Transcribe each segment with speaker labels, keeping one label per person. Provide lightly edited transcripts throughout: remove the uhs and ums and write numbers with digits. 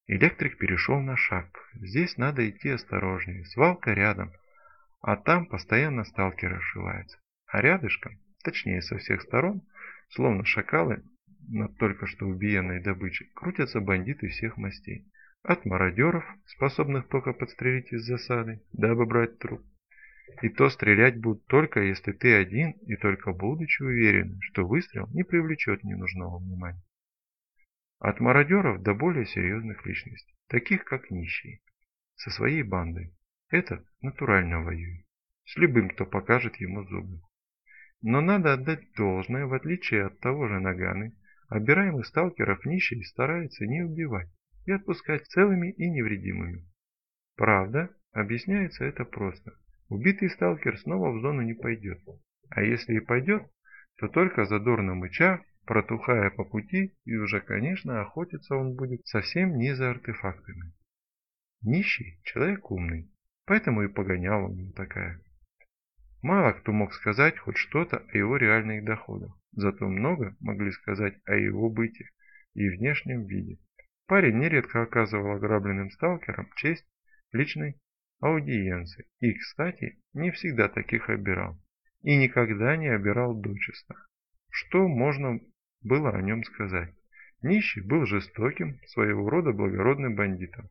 Speaker 1: Электрик перешел на шаг. Здесь надо идти осторожнее, свалка рядом, а там постоянно сталкеры ошиваются. А рядышком, точнее со всех сторон, словно шакалы над только что убиенной добычей, крутятся бандиты всех мастей. От мародеров, способных только подстрелить из засады, дабы брать труп. И то стрелять будут только если ты один и только будучи уверен, что выстрел не привлечет ненужного внимания. От мародеров до более серьезных личностей, таких как нищий, со своей бандой. Этот натурально воюет, с любым, кто покажет ему зубы. Но надо отдать должное, в отличие от того же Наганы, обираемых сталкеров нищий старается не убивать и отпускать целыми и невредимыми. Правда, объясняется это просто. Убитый сталкер снова в зону не пойдет. А если и пойдет, то только задорно мыча, протухая по пути, и уже, конечно, охотиться он будет совсем не за артефактами. Нищий человек умный, поэтому и погоняла у него такая. Мало кто мог сказать хоть что-то о его реальных доходах, зато много могли сказать о его быте и внешнем виде. Парень нередко оказывал ограбленным сталкерам честь личной аудиенции и, кстати, не всегда таких обирал. И никогда не обирал дочисто. Что можно было о нем сказать? Нищий был жестоким, своего рода благородным бандитом.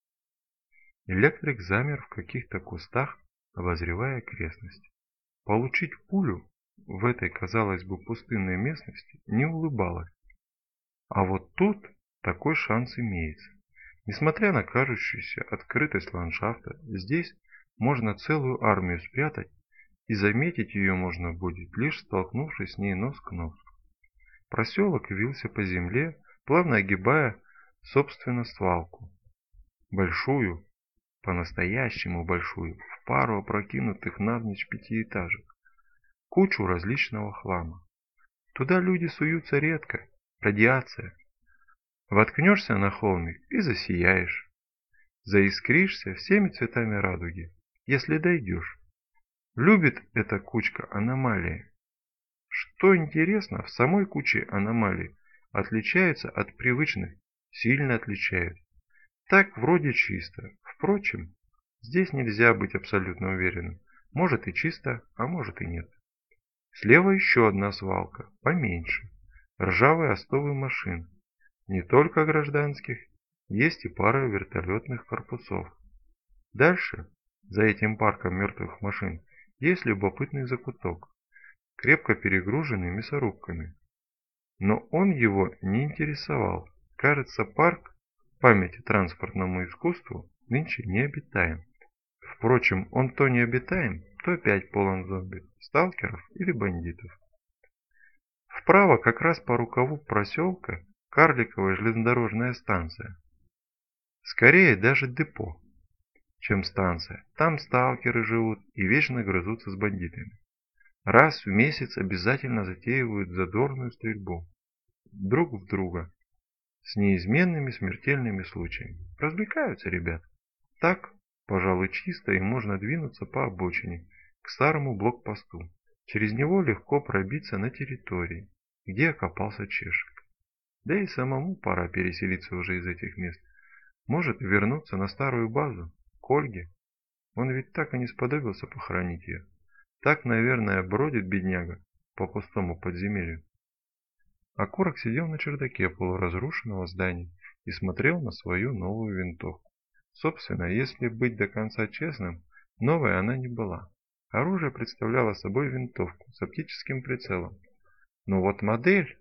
Speaker 1: Электрик замер в каких-то кустах, обозревая окрестности. Получить пулю в этой, казалось бы, пустынной местности не улыбалось. А вот тут такой шанс имеется. Несмотря на кажущуюся открытость ландшафта, здесь можно целую армию спрятать, и заметить ее можно будет, лишь столкнувшись с ней нос к носу. Проселок вился по земле, плавно огибая, собственно, свалку. Большую, по-настоящему большую, в пару опрокинутых навзничь пятиэтажек, кучу различного хлама. Туда люди суются редко, радиация. Воткнешься на холмик и засияешь. Заискришься всеми цветами радуги, если дойдешь. Любит эта кучка аномалии. Что интересно, в самой куче аномалий отличаются от привычных, сильно отличаются. Так вроде чисто. Впрочем, здесь нельзя быть абсолютно уверенным. Может и чисто, а может и нет. Слева еще одна свалка, поменьше. Ржавые остовы машин. Не только гражданских, есть и пара вертолетных корпусов. Дальше, за этим парком мертвых машин, есть любопытный закуток, крепко перегруженный мясорубками. Но он его не интересовал. Кажется, парк, памяти транспортному искусству, нынче необитаем. Впрочем, он то необитаем, то опять полон зомби, сталкеров или бандитов. Вправо, как раз по рукаву проселка, карликовая железнодорожная станция. Скорее даже депо, чем станция. Там сталкеры живут и вечно грызутся с бандитами. Раз в месяц обязательно затеивают задорную стрельбу. Друг в друга. С неизменными смертельными случаями. Развлекаются ребят. Так, пожалуй, чисто и можно двинуться по обочине, к старому блокпосту. Через него легко пробиться на территории, где окопался Чешек. Да и самому пора переселиться уже из этих мест. Может вернуться на старую базу, к Ольге. Он ведь так и не сподобился похоронить ее. Так, наверное, бродит бедняга по пустому подземелью. Окурок сидел на чердаке полуразрушенного здания и смотрел на свою новую винтовку. Собственно, если быть до конца честным, новой она не была. Оружие представляло собой винтовку с оптическим прицелом. Но вот модель,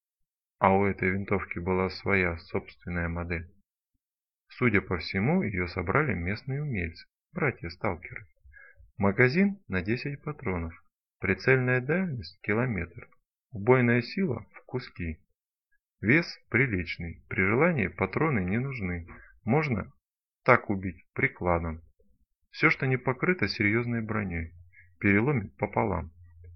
Speaker 1: а у этой винтовки была своя собственная модель. Судя по всему, ее собрали местные умельцы, братья-сталкеры. Магазин на 10 патронов, прицельная дальность километр, убойная сила в куски. Вес приличный, при желании патроны не нужны, можно так убить прикладом. Все, что не покрыто серьезной броней, переломит пополам.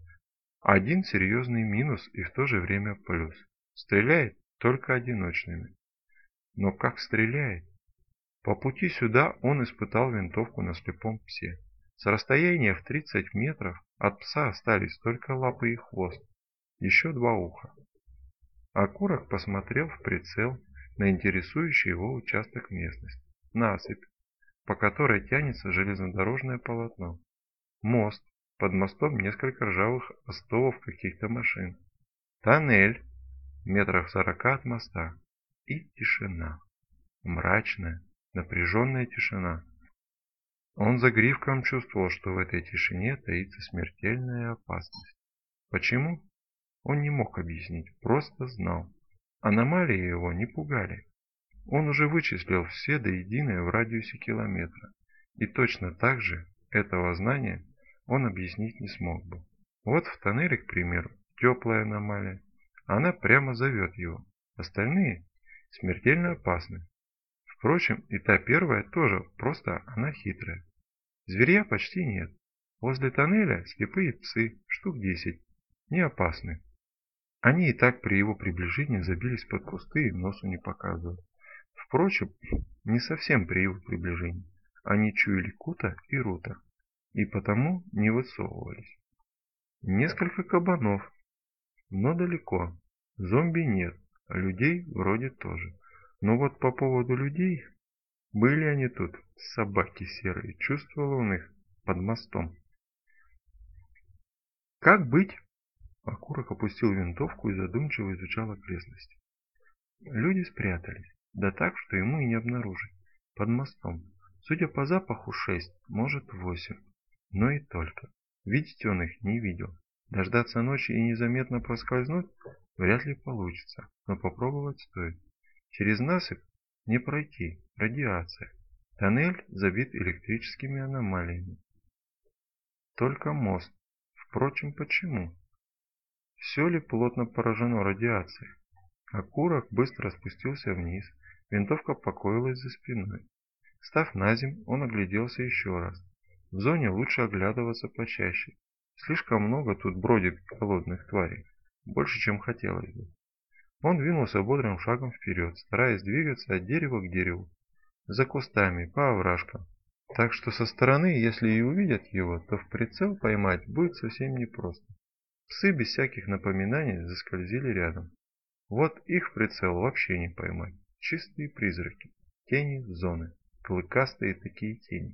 Speaker 1: Один серьезный минус и в то же время плюс. Стреляет только одиночными. Но как стреляет? По пути сюда он испытал винтовку на слепом псе. С расстояния в 30 метров от пса остались только лапы и хвост, еще 2 уха. Окурок посмотрел в прицел, на интересующий его участок местности. Насыпь, по которой тянется железнодорожное полотно. Мост, под мостом несколько ржавых остовов каких-то машин. Тоннель, метрах 40 от моста. И тишина. Мрачная, напряженная тишина. Он загривком чувствовал, что в этой тишине таится смертельная опасность. Почему? Он не мог объяснить, просто знал. Аномалии его не пугали. Он уже вычислил все до единой в радиусе километра. И точно так же этого знания он объяснить не смог бы. Вот в тоннеле, к примеру, теплая аномалия. Она прямо зовет его. Остальные смертельно опасны. Впрочем, и та первая тоже, просто она хитрая. Зверья почти нет. Возле тоннеля слепые псы, штук 10, не опасны. Они и так при его приближении забились под кусты и носу не показывали. Впрочем, не совсем при его приближении. Они чуяли Кута и Рута, и потому не высовывались. Несколько кабанов, но далеко. Зомби нет, людей вроде тоже. Но вот по поводу людей, были они тут, собаки серые, чувствовал он их под мостом. Как быть? Окурок опустил винтовку и задумчиво изучал окрестности. Люди спрятались, да так, что ему и не обнаружить, под мостом. Судя по запаху 6, может 8, но и только. Видеть он их не видел. Дождаться ночи и незаметно проскользнуть вряд ли получится, но попробовать стоит. Через насыпь не пройти, радиация. Тоннель забит электрическими аномалиями. Только мост. Впрочем, почему? Все ли плотно поражено радиацией? Окурок быстро спустился вниз, винтовка покоилась за спиной. Став на землю, он огляделся еще раз. В зоне лучше оглядываться почаще. Слишком много тут бродит голодных тварей, больше, чем хотелось бы. Он двинулся бодрым шагом вперед, стараясь двигаться от дерева к дереву, за кустами, по овражкам. Так что со стороны, если и увидят его, то в прицел поймать будет совсем непросто. Псы без всяких напоминаний заскользили рядом. Вот их в прицел вообще не поймать. Чистые призраки, тени зоны, клыкастые такие тени.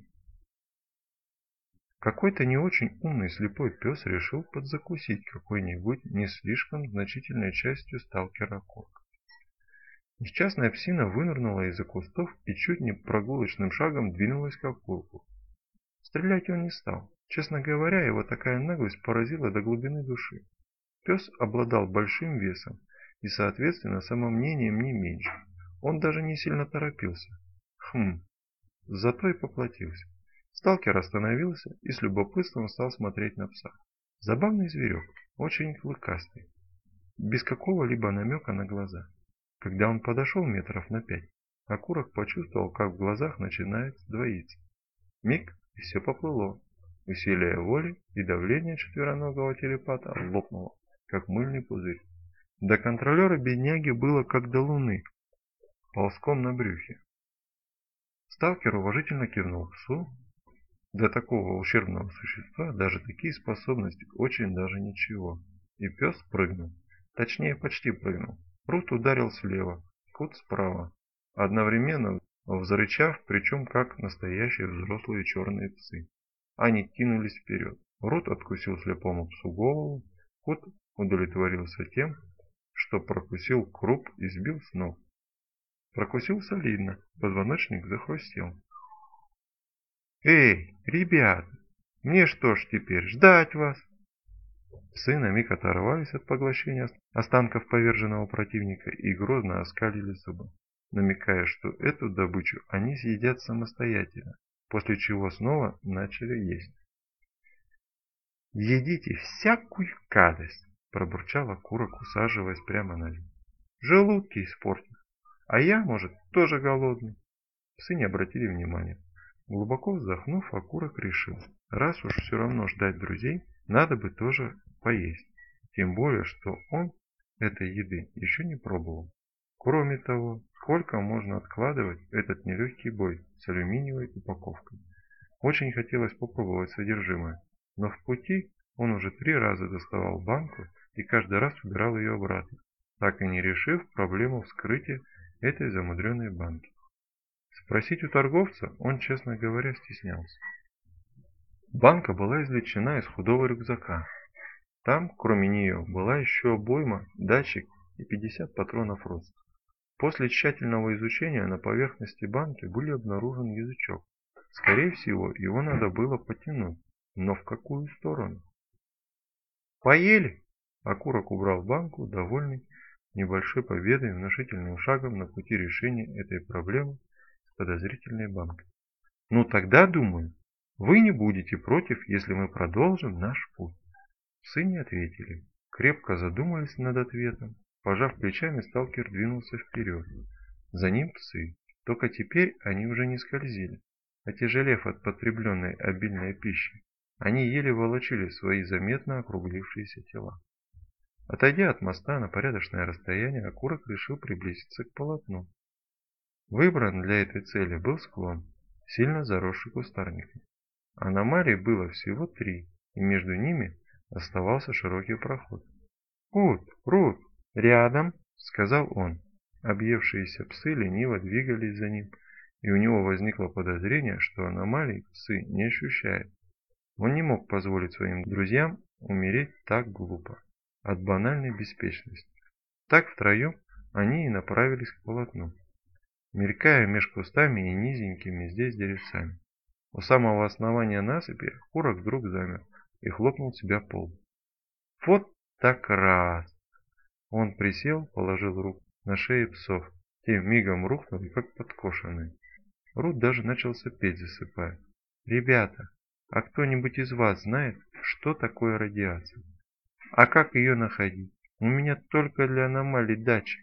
Speaker 1: Какой-то не очень умный слепой пес решил подзакусить какой-нибудь не слишком значительной частью сталкера Окурка. Несчастная псина вынырнула из-за кустов и чуть не прогулочным шагом двинулась к Окурку. Стрелять он не стал. Честно говоря, его такая наглость поразила до глубины души. Пес обладал большим весом и, соответственно, самомнением не меньше. Он даже не сильно торопился. Зато и поплатился. Сталкер остановился и с любопытством стал смотреть на пса. Забавный зверек, очень клыкастый, без какого-либо намека на глаза. Когда он подошел метров на 5, Окурок почувствовал, как в глазах начинает двоиться. Миг, и все поплыло. Усилие воли и давление четвероногого телепата лопнуло, как мыльный пузырь. До контролера бедняги было как до луны, ползком на брюхе. Сталкер уважительно кивнул псу. Для такого ущербного существа даже такие способности очень даже ничего. И пес прыгнул. Точнее, почти прыгнул. Рут ударил слева, Кут справа. Одновременно взрычав, причем как настоящие взрослые черные псы. Они кинулись вперед. Рут откусил слепому псу голову. Кут удовлетворился тем, что прокусил круп и сбил с ног. Прокусил солидно, позвоночник захрустел. «Эй, ребята, мне что ж теперь, ждать вас?» Псы на миг оторвались от поглощения останков поверженного противника и грозно оскалили зубы, намекая, что эту добычу они съедят самостоятельно, после чего снова начали есть. «Едите всякую гадость!» – пробурчал Окурок, усаживаясь прямо на землю. «Желудки испортят, а я, может, тоже голодный». Псы не обратили внимания. Глубоко вздохнув, Окурок решил, раз уж все равно ждать друзей, надо бы тоже поесть. Тем более, что он этой еды еще не пробовал. Кроме того, сколько можно откладывать этот нелегкий бой с алюминиевой упаковкой? Очень хотелось попробовать содержимое, но в пути он уже 3 раза доставал банку и каждый раз убирал ее обратно, так и не решив проблему вскрытия этой замудренной банки. Спросить у торговца он, честно говоря, стеснялся. Банка была извлечена из худого рюкзака. Там, кроме нее, была еще обойма, датчик и 50 патронов роста. После тщательного изучения на поверхности банки был обнаружен язычок. Скорее всего, его надо было потянуть, но в какую сторону? «Поели?» Окурок убрал банку, довольный небольшой победой, внушительным шагом на пути решения этой проблемы с подозрительной банкой. «Ну тогда, думаю, вы не будете против, если мы продолжим наш путь». Псы не ответили, крепко задумались над ответом. Пожав плечами, сталкер двинулся вперед. За ним псы, только теперь они уже не скользили. Отяжелев от потребленной обильной пищи, они еле волочили свои заметно округлившиеся тела. Отойдя от моста на порядочное расстояние, окурок решил приблизиться к полотну. Выбран для этой цели был склон, сильно заросший кустарником. Аномалий было всего 3, и между ними оставался широкий проход. Рут, рядом!» — сказал он. Объевшиеся псы лениво двигались за ним, и у него возникло подозрение, что аномалий псы не ощущают. Он не мог позволить своим друзьям умереть так глупо, от банальной беспечности. Так втроем они и направились к полотну, мелькая меж кустами и низенькими здесь деревцами. У самого основания насыпи окурок вдруг замер и хлопнул себя по лбу. «Вот так раз!» Он присел, положил руку на шеи псов, те мигом рухнули, как подкошенные. Рут даже начал сопеть, засыпая. «Ребята, а кто-нибудь из вас знает, что такое радиация? А как ее находить? У меня только для аномалий датчик».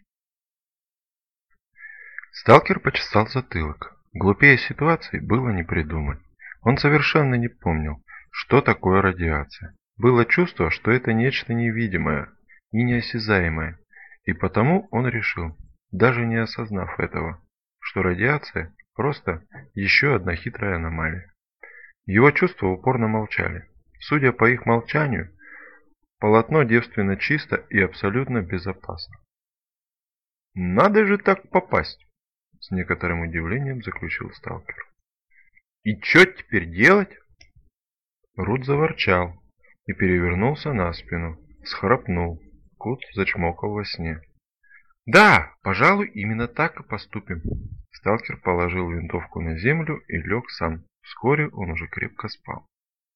Speaker 1: Сталкер почесал затылок. Глупее ситуации было не придумать. Он совершенно не помнил, что такое радиация. Было чувство, что это нечто невидимое и неосязаемое, и потому он решил, даже не осознав этого, что радиация просто еще одна хитрая аномалия. Его чувства упорно молчали. Судя по их молчанию, полотно девственно чисто и абсолютно безопасно. «Надо же так попасть!» — с некоторым удивлением заключил сталкер. «И что теперь делать?» Рут заворчал и перевернулся на спину, схрапнул. Кот зачмокал во сне. «Да, пожалуй, именно так и поступим». Сталкер положил винтовку на землю и лег сам. Вскоре он уже крепко спал.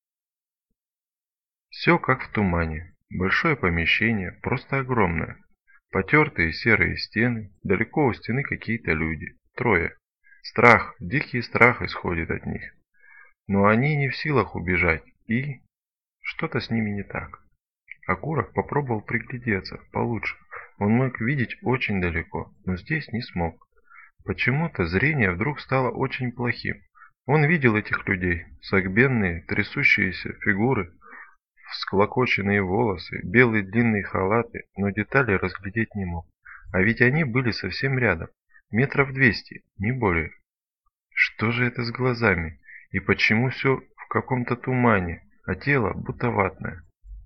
Speaker 1: Все как в тумане. Большое помещение, просто огромное. Потертые серые стены, далеко у стены какие-то люди. 3. Страх, дикий страх исходит от них. Но они не в силах убежать, и что-то с ними не так. Окурок попробовал приглядеться получше. Он мог видеть очень далеко, но здесь не смог. Почему-то зрение вдруг стало очень плохим. Он видел этих людей, согбенные, трясущиеся фигуры, всклокоченные волосы, белые длинные халаты, но детали разглядеть не мог. А ведь они были совсем рядом, метров 200, не более. Что же это с глазами? И почему все в каком-то тумане, а тело будто ватное?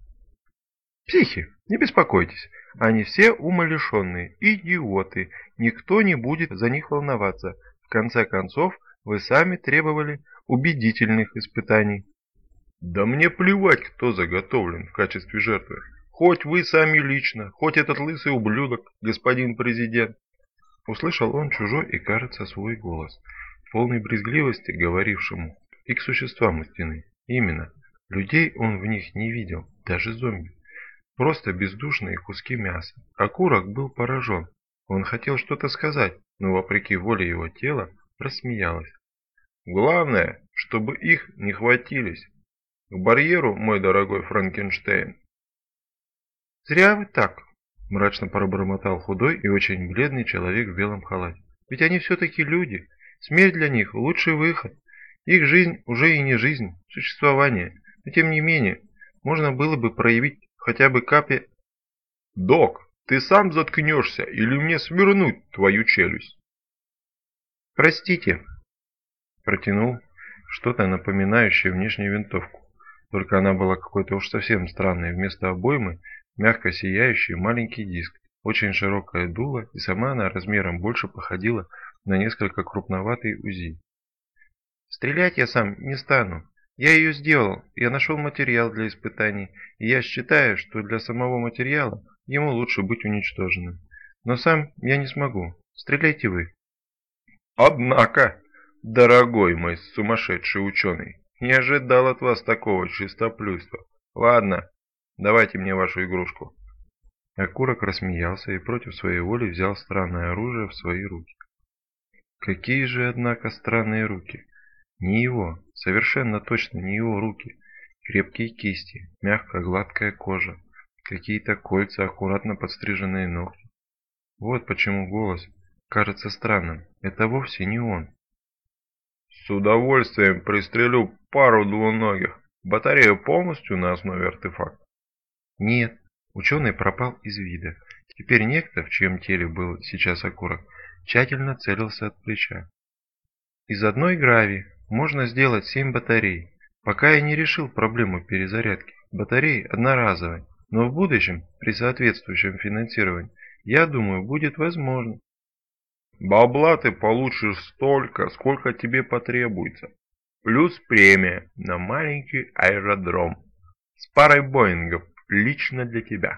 Speaker 1: «Психи, не беспокойтесь, они все умалишенные, идиоты, никто не будет за них волноваться. В конце концов, вы сами требовали убедительных испытаний». «Да мне плевать, кто заготовлен в качестве жертвы. Хоть вы сами лично, хоть этот лысый ублюдок, господин президент». Услышал он чужой и, кажется, свой голос, полный брезгливости, говорившему и к существам у стены. Именно, людей он в них не видел, даже зомби. Просто бездушные куски мяса. Окурок был поражен. Он хотел что-то сказать, но вопреки воле его тела рассмеялось. «Главное, чтобы их не хватились. К барьеру, мой дорогой Франкенштейн». «Зря вы так», — мрачно пробормотал худой и очень бледный человек в белом халате. «Ведь они все-таки люди. Смерть для них — лучший выход. Их жизнь уже и не жизнь, существование. Но тем не менее, можно было бы проявить хотя бы капли...» «Док, ты сам заткнешься или мне свернуть твою челюсть?» «Простите», — протянул что-то напоминающее внешнюю винтовку. Только она была какой-то уж совсем странной. Вместо обоймы мягко сияющий маленький диск, очень широкое дуло, и сама она размером больше походила на несколько крупноватый УЗИ. «Стрелять я сам не стану. Я ее сделал, я нашел материал для испытаний, и я считаю, что для самого материала ему лучше быть уничтоженным. Но сам я не смогу. Стреляйте вы». «Однако, дорогой мой сумасшедший ученый, не ожидал от вас такого чистоплюйства. Ладно, давайте мне вашу игрушку». Окурок рассмеялся и против своей воли взял странное оружие в свои руки. Какие же, однако, странные руки. Не его, совершенно точно не его руки. Крепкие кисти, мягкая гладкая кожа, какие-то кольца, аккуратно подстриженные ногти. Вот почему голос кажется странным. Это вовсе не он. «С удовольствием пристрелю пару двуногих. Батарея полностью на основе артефакта?» «Нет». Ученый пропал из вида. Теперь некто, в чьем теле был сейчас окурок, тщательно целился от плеча. Из одной грави можно сделать 7 батарей. Пока я не решил проблему перезарядки. Батареи одноразовые, но в будущем, при соответствующем финансировании, я думаю, будет возможно. Бабла ты получишь столько, сколько тебе потребуется. Плюс премия на маленький аэродром с парой Боингов лично для тебя.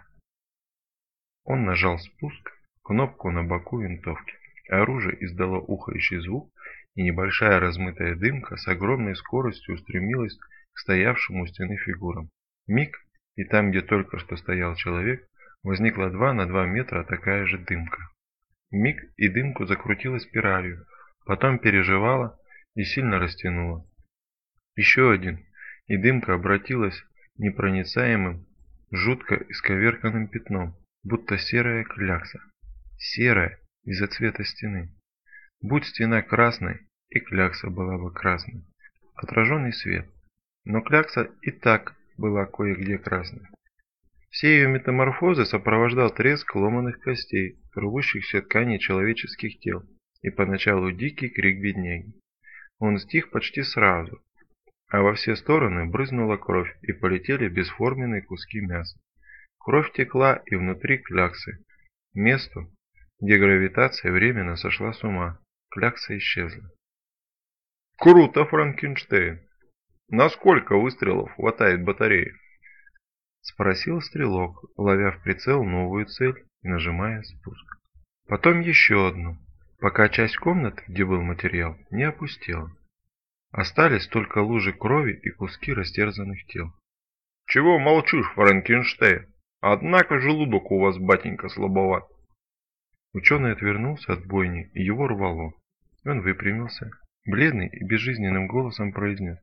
Speaker 1: Он нажал спуск, кнопку на боку винтовки. Оружие издало ухающий звук, и небольшая размытая дымка с огромной скоростью устремилась к стоявшим у стены фигурам. Миг, и там, где только что стоял человек, возникла 2 на 2 метра такая же дымка. Миг, и дымку закрутила спиралью, потом переживала и сильно растянула. Еще один, и дымка обратилась непроницаемым, жутко исковерканным пятном, будто серая клякса. Серая из-за цвета стены. Будь стена красной, и клякса была бы красной. Отраженный свет. Но клякса и так была кое-где красной. Все ее метаморфозы сопровождал треск ломаных костей, рвущихся тканей человеческих тел, и поначалу дикий крик бедняги. Он стих почти сразу, а во все стороны брызнула кровь, и полетели бесформенные куски мяса. Кровь текла и внутри кляксы. К месту, где гравитация временно сошла с ума, клякса исчезла. «Круто, Франкенштейн! На сколько выстрелов хватает батареи?» — спросил стрелок, ловя в прицел новую цель и нажимая спуск. Потом еще одну, пока часть комнаты, где был материал, не опустела. Остались только лужи крови и куски растерзанных тел. «Чего молчишь, Франкенштейн? Однако желудок у вас, батенька, слабоват». Ученый отвернулся от бойни, и его рвало. Он выпрямился, бледный и безжизненным голосом произнес: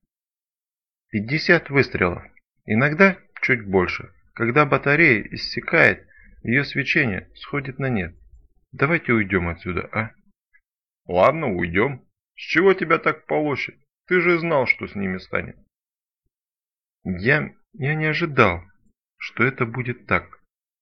Speaker 1: 50 выстрелов. Иногда чуть больше. Когда батарея иссякает, ее свечение сходит на нет. Давайте уйдем отсюда, а? Ладно, уйдем. С чего тебя так полощет? Ты же знал, что с ними станет. Я не ожидал, что это будет так.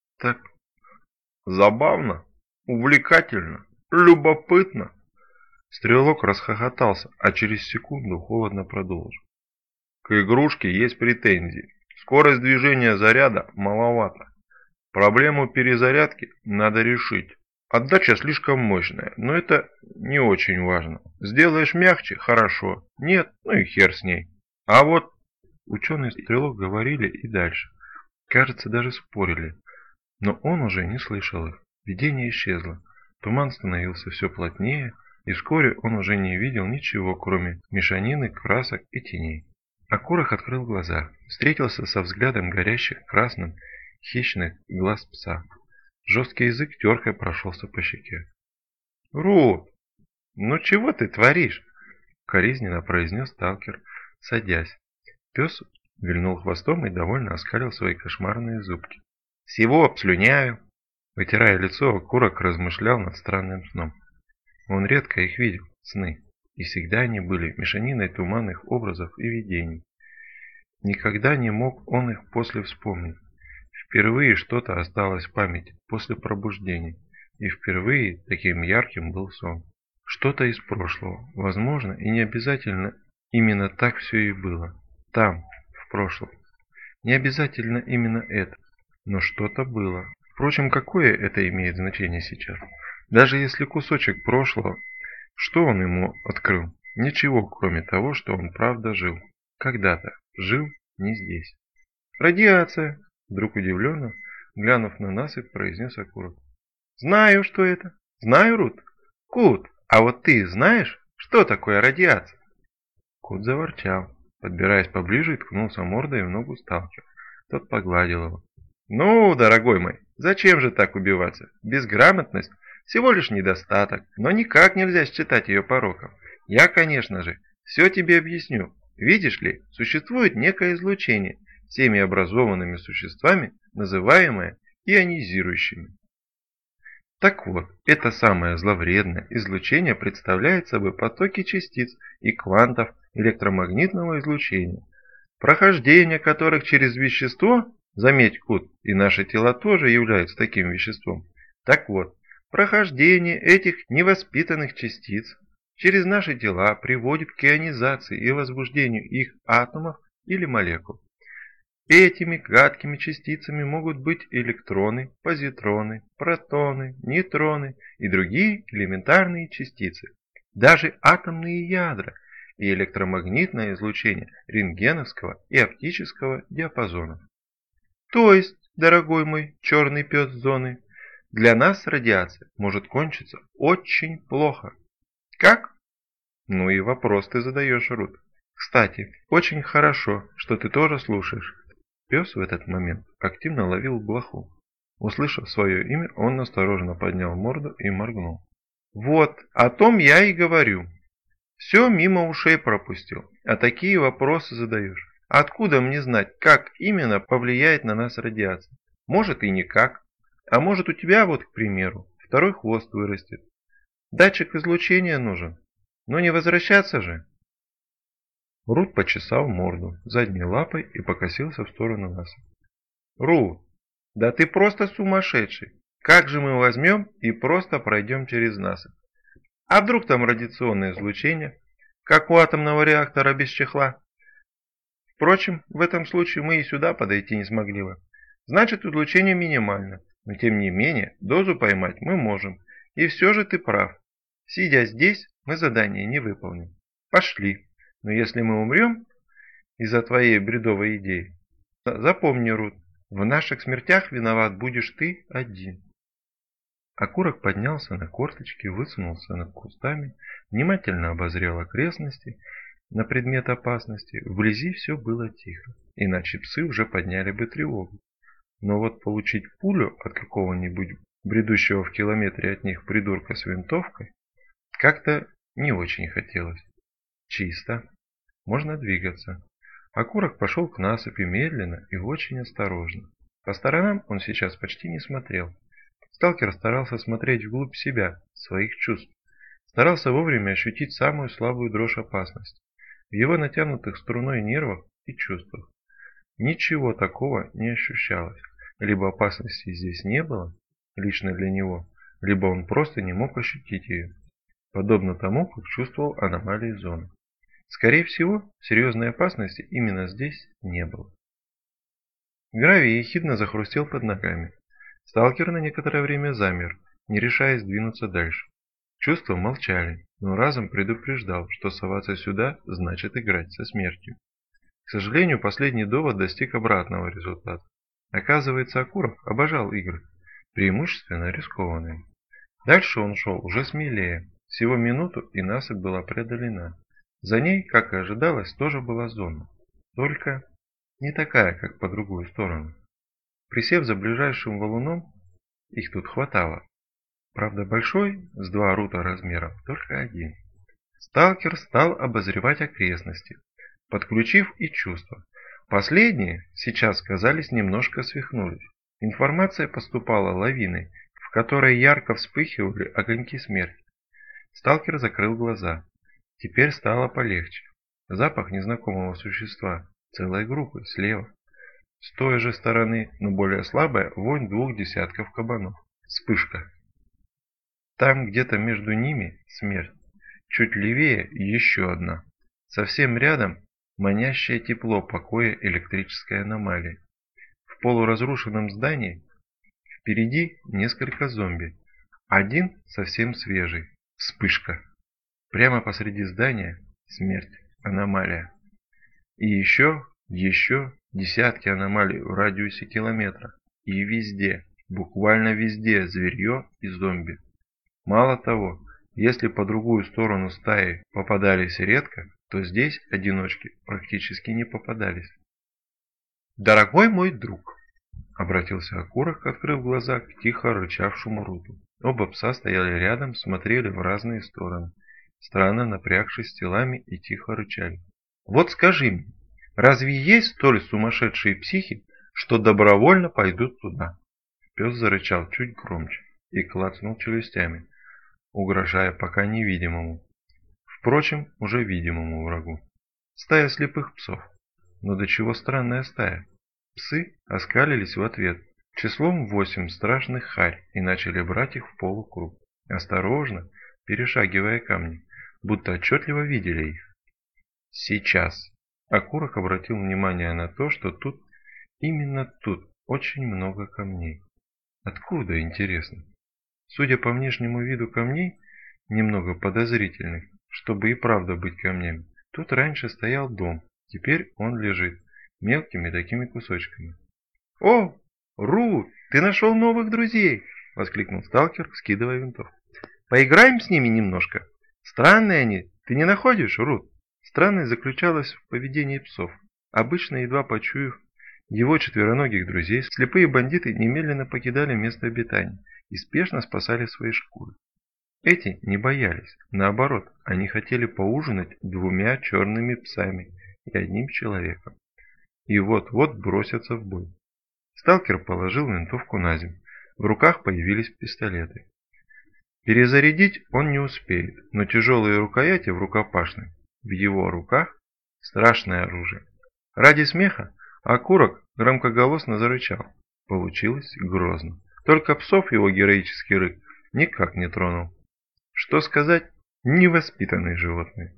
Speaker 1: Забавно, увлекательно, любопытно. Стрелок расхохотался, а через секунду холодно продолжил. К игрушке есть претензии. Скорость движения заряда маловато. Проблему перезарядки надо решить. Отдача слишком мощная, но это не очень важно. Сделаешь мягче – хорошо. Нет, ну и хер с ней. А вот ученый и стрелок говорили и дальше. Кажется, даже спорили. Но он уже не слышал их. Видение исчезло. Туман становился все плотнее, и вскоре он уже не видел ничего, кроме мешанины красок и теней. Окурок открыл глаза, встретился со взглядом горящих красным хищных глаз пса. Жесткий язык теркой прошелся по щеке. «Рут, ну чего ты творишь?» — укоризненно произнес сталкер, садясь. Пес вильнул хвостом и довольно оскалил свои кошмарные зубки. «Всего обслюняю!» Вытирая лицо, окурок размышлял над странным сном. Он редко их видел, сны, и всегда они были мешаниной туманных образов и видений. Никогда не мог он их после вспомнить. Впервые что-то осталось в памяти после пробуждения, и впервые таким ярким был сон. Что-то из прошлого, возможно, и не обязательно именно так все и было. Там, в прошлом. Не обязательно именно это, но что-то было. Впрочем, какое это имеет значение сейчас? Даже если кусочек прошлого, что он ему открыл? Ничего, кроме того, что он правда жил. Когда-то жил не здесь. «Радиация!» — вдруг удивленно, глянув на насыпь, произнес окурок. «Знаю, что это. Знаю, Рут. Кут, а вот ты знаешь, что такое радиация?» Кот заворчал, подбираясь поближе, и ткнулся мордой в ногу сталкера. Тот погладил его. «Ну, дорогой мой, зачем же так убиваться? Безграмотность всего лишь недостаток, но никак нельзя считать ее пороком. Я, конечно же, все тебе объясню. Видишь ли, существует некое излучение, всеми образованными существами, называемое ионизирующими. Так вот, это самое зловредное излучение представляет собой потоки частиц и квантов электромагнитного излучения, прохождение которых через вещество, заметь, Кут, и наши тела тоже являются таким веществом. Так вот, прохождение этих невоспитанных частиц через наши тела приводит к ионизации и возбуждению их атомов или молекул. Этими гадкими частицами могут быть электроны, позитроны, протоны, нейтроны и другие элементарные частицы, даже атомные ядра и электромагнитное излучение рентгеновского и оптического диапазонов. То есть, дорогой мой черный пес зоны, для нас радиация может кончиться очень плохо. Как? Ну и вопрос ты задаешь, Рут. Кстати, очень хорошо, что ты тоже слушаешь. Пес в этот момент активно ловил блоху. Услышав свое имя, он осторожно поднял морду и моргнул. Вот, о том я и говорю. Все мимо ушей пропустил, а такие вопросы задаешь. Откуда мне знать, как именно повлияет на нас радиация? Может и никак. А может у тебя вот, к примеру, второй хвост вырастет. Датчик излучения нужен. Но не возвращаться же. Рут почесал морду задней лапой и покосился в сторону нас. Рут, да ты просто сумасшедший. Как же мы возьмем и просто пройдем через насыпь? А вдруг там радиационное излучение, как у атомного реактора без чехла? Впрочем, в этом случае мы и сюда подойти не смогли бы. Значит, излучение минимально, но тем не менее дозу поймать мы можем. И все же ты прав. Сидя здесь, мы задание не выполним. Пошли. Но если мы умрем из-за твоей бредовой идеи, запомни, Рут, в наших смертях виноват будешь ты один. Окурок поднялся на корточки, высунулся над кустами, внимательно обозрел окрестности на предмет опасности. Вблизи все было тихо, иначе псы уже подняли бы тревогу. Но вот получить пулю от какого-нибудь бредущего в километре от них придурка с винтовкой как-то не очень хотелось. Чисто. Можно двигаться. Окурок пошел к насыпи медленно и очень осторожно. По сторонам он сейчас почти не смотрел. Сталкер старался смотреть вглубь себя, своих чувств. Старался вовремя ощутить самую слабую дрожь опасности в его натянутых струной нервах и чувствах. Ничего такого не ощущалось. Либо опасности здесь не было, лично для него, либо он просто не мог ощутить ее, подобно тому, как чувствовал аномалии зоны. Скорее всего, серьезной опасности именно здесь не было. Гравий ехидно захрустел под ногами. Сталкер на некоторое время замер, не решаясь двинуться дальше. Чувства молчали, но разум предупреждал, что соваться сюда значит играть со смертью. К сожалению, последний довод достиг обратного результата. Оказывается, Окурок обожал игры, преимущественно рискованные. Дальше он шел уже смелее. Всего минуту, и насыпь была преодолена. За ней, как и ожидалось, тоже была зона. Только не такая, как по другую сторону. Присев за ближайшим валуном, их тут хватало. Правда, большой, с 2 рута размером, только один. Сталкер стал обозревать окрестности, подключив и чувства. Последние сейчас, казались, немножко свихнулись. Информация поступала лавиной, в которой ярко вспыхивали огоньки смерти. Сталкер закрыл глаза. Теперь стало полегче. Запах незнакомого существа, целой группы, слева. С той же стороны, но более слабая, вонь 2 десятков кабанов. Вспышка. Там где-то между ними смерть. Чуть левее еще одна. Совсем рядом манящее тепло покоя электрической аномалии. В полуразрушенном здании Впереди несколько зомби. Один совсем свежий. Вспышка. Прямо посреди здания смерть. Аномалия. И еще десятки аномалий в радиусе километра. И везде, буквально везде зверье и зомби. Мало того, если по другую сторону стаи попадались редко, то здесь одиночки практически не попадались. «Дорогой мой друг!» — обратился Окурок, открыв глаза к тихо рычавшему Руту. Оба пса стояли рядом, смотрели в разные стороны, странно напрягшись телами и тихо рычали. «Вот скажи мне, разве есть столь сумасшедшие психи, что добровольно пойдут туда?» Пес зарычал чуть громче и клацнул челюстями, угрожая пока невидимому, впрочем, уже видимому врагу. Стая слепых псов. Но до чего странная стая. Псы оскалились в ответ, числом 8 страшных харь, и начали брать их в полукруг, осторожно, перешагивая камни, будто отчетливо видели их. Сейчас. Окурок обратил внимание на то, что тут, именно тут, очень много камней. Откуда, интересно? Судя по внешнему виду камней, немного подозрительных, чтобы и правда быть камнями, тут раньше стоял дом, теперь он лежит мелкими такими кусочками. «О, Рут, ты нашел новых друзей!» — воскликнул сталкер, вскидывая винтовку. «Поиграем с ними немножко? Странные они, ты не находишь, Рут?» Странность заключалась в поведении псов. Обычно, едва почуяв его четвероногих друзей, слепые бандиты немедленно покидали место обитания и спешно спасали свои шкуры. Эти не боялись, наоборот, они хотели поужинать 2 черными псами и 1 человеком. И вот-вот бросятся в бой. Сталкер положил винтовку на землю. В руках появились пистолеты. Перезарядить он не успеет, но тяжелые рукояти в рукопашной в его руках страшное оружие. Ради смеха Окурок громкоголосно зарычал. Получилось грозно. Только псов его героический рык никак не тронул. Что сказать, невоспитанные животные.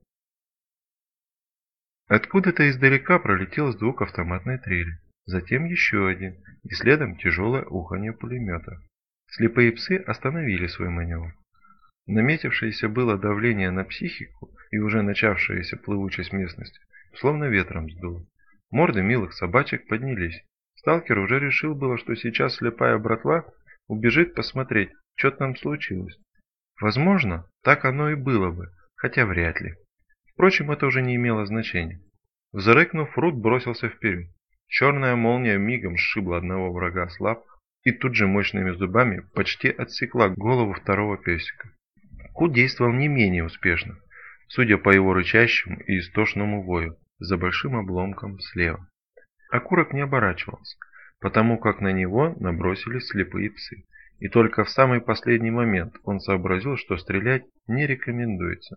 Speaker 1: Откуда-то издалека пролетел звук автоматной трели, затем еще один, и следом тяжелое уханье пулемета. Слепые псы остановили свой маневр. Наметившееся было давление на психику и уже начавшаяся плывучесть местности, словно ветром сдуло. Морды милых собачек поднялись. Сталкер уже решил было, что сейчас слепая братва убежит посмотреть, что там случилось. Возможно, так оно и было бы, хотя вряд ли. Впрочем, это уже не имело значения. Взрыкнув, Рут бросился вперед. Черная молния мигом сшибла одного врага с лап и тут же мощными зубами почти отсекла голову второго песика. Кут действовал не менее успешно, судя по его рычащему и истошному вою, за большим обломком слева. Окурок не оборачивался, потому как на него набросились слепые псы, и только в самый последний момент он сообразил, что стрелять не рекомендуется.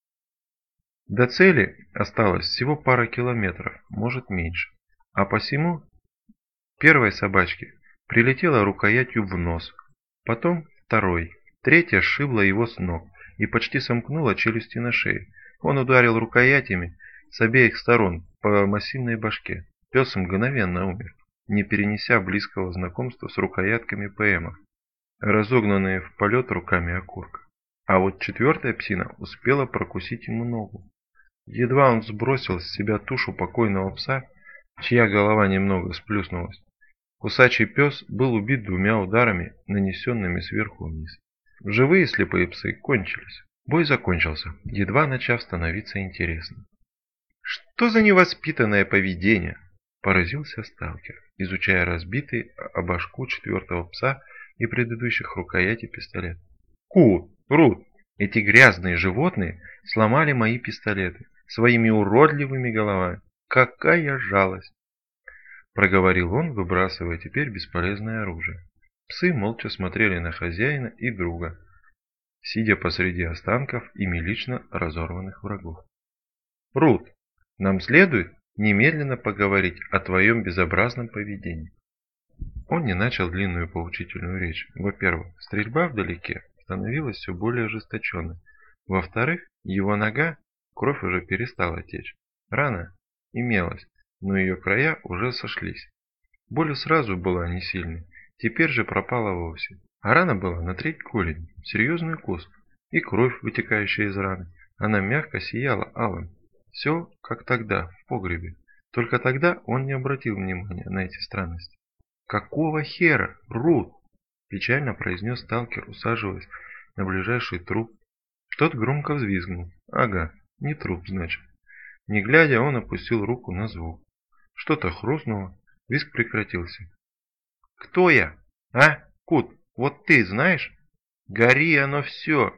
Speaker 1: До цели осталось всего пара километров, может меньше, а посему первой собачке прилетела рукоятью в нос, потом второй, третья сшибла его с ног и почти сомкнула челюсти на шее. Он ударил рукоятями с обеих сторон по массивной башке. Пес мгновенно умер, не перенеся близкого знакомства с рукоятками ПМов, разогнанные в полет руками Окурка. А вот четвертая псина успела прокусить ему ногу. Едва он сбросил с себя тушу покойного пса, чья голова немного сплюснулась, кусачий пес был убит 2 ударами, нанесенными сверху вниз. Живые слепые псы кончились. Бой закончился, едва начав становиться интересным. «Что за невоспитанное поведение?» – поразился сталкер, изучая разбитый о башку 4-го пса и предыдущих рукоятей пистолета. «Кут, Рут, эти грязные животные сломали мои пистолеты своими уродливыми головами. Какая жалость!» – проговорил он, выбрасывая теперь бесполезное оружие. Псы молча смотрели на хозяина и друга, сидя посреди останков ими лично разорванных врагов. «Рут, нам следует немедленно поговорить о твоем безобразном поведении». Он не начал длинную поучительную речь. Во-первых, стрельба вдалеке становилась все более ожесточенной. Во-вторых, его нога, кровь уже перестала течь. Рана имелась, но ее края уже сошлись. Боль сразу была не сильной. теперь же пропала вовсе. А рана была на треть голени, серьезный укус, и кровь, вытекающая из раны. Она мягко сияла алым. Все как тогда, в погребе. Только тогда он не обратил внимания на эти странности. «Какого хера, Рут?» – печально произнес сталкер, усаживаясь на ближайший труп. Тот громко взвизгнул. «Ага, не труп, значит». Не глядя, он опустил руку на звук. Что-то хрустнуло, визг прекратился. «Кто я? А, Кут, вот ты знаешь? Гори оно все!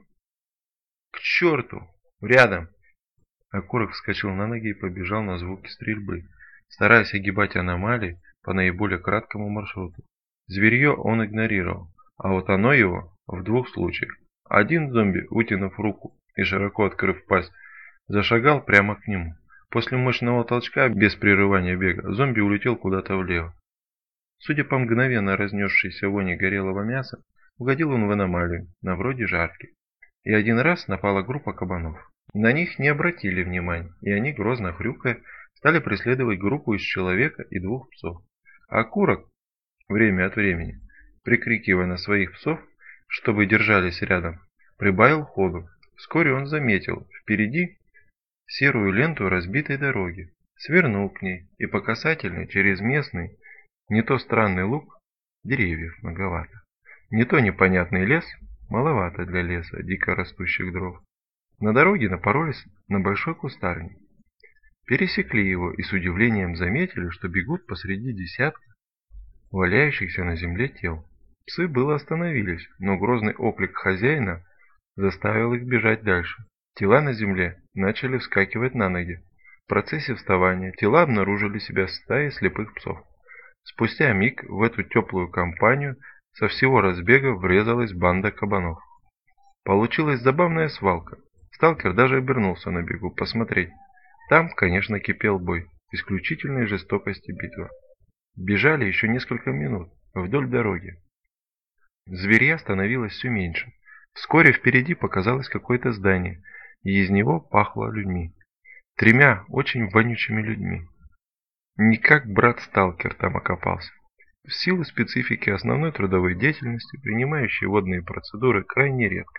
Speaker 1: К черту! Рядом!» Окурок вскочил на ноги и побежал на звуки стрельбы, стараясь огибать аномалии по наиболее краткому маршруту. Зверье он игнорировал, а вот оно его в двух случаях. Один зомби, вытянув руку и широко открыв пасть, зашагал прямо к нему. После мощного толчка, без прерывания бега, зомби улетел куда-то влево. Судя по мгновенно разнесшейся воне горелого мяса, угодил он в аномалию, на вроде жарки. И один раз напала группа кабанов. На них не обратили внимания, и они, грозно хрюкая, стали преследовать группу из человека и двух псов. А Курок, время от времени, прикрикивая на своих псов, чтобы держались рядом, прибавил ходу. Вскоре он заметил впереди серую ленту разбитой дороги, свернул к ней и по касательной через местный, не то странный луг, деревьев многовато, не то непонятный лес, маловато для леса дико растущих дров. На дороге напоролись на большой кустарник. Пересекли его и с удивлением заметили, что бегут посреди десятка валяющихся на земле тел. Псы было остановились, но грозный оклик хозяина заставил их бежать дальше. Тела на земле начали вскакивать на ноги. В процессе вставания тела обнаружили себя стаей слепых псов. Спустя миг в эту теплую компанию со всего разбега врезалась банда кабанов. Получилась забавная свалка. Сталкер даже обернулся на бегу посмотреть. Там, конечно, кипел бой, исключительной жестокости битва. Бежали еще несколько минут вдоль дороги. Зверья становилось все меньше. Вскоре впереди показалось какое-то здание, и из него пахло людьми. 3 очень вонючими людьми. Не как брат-сталкер там окопался. В силу специфики основной трудовой деятельности, принимающие водные процедуры крайне редко.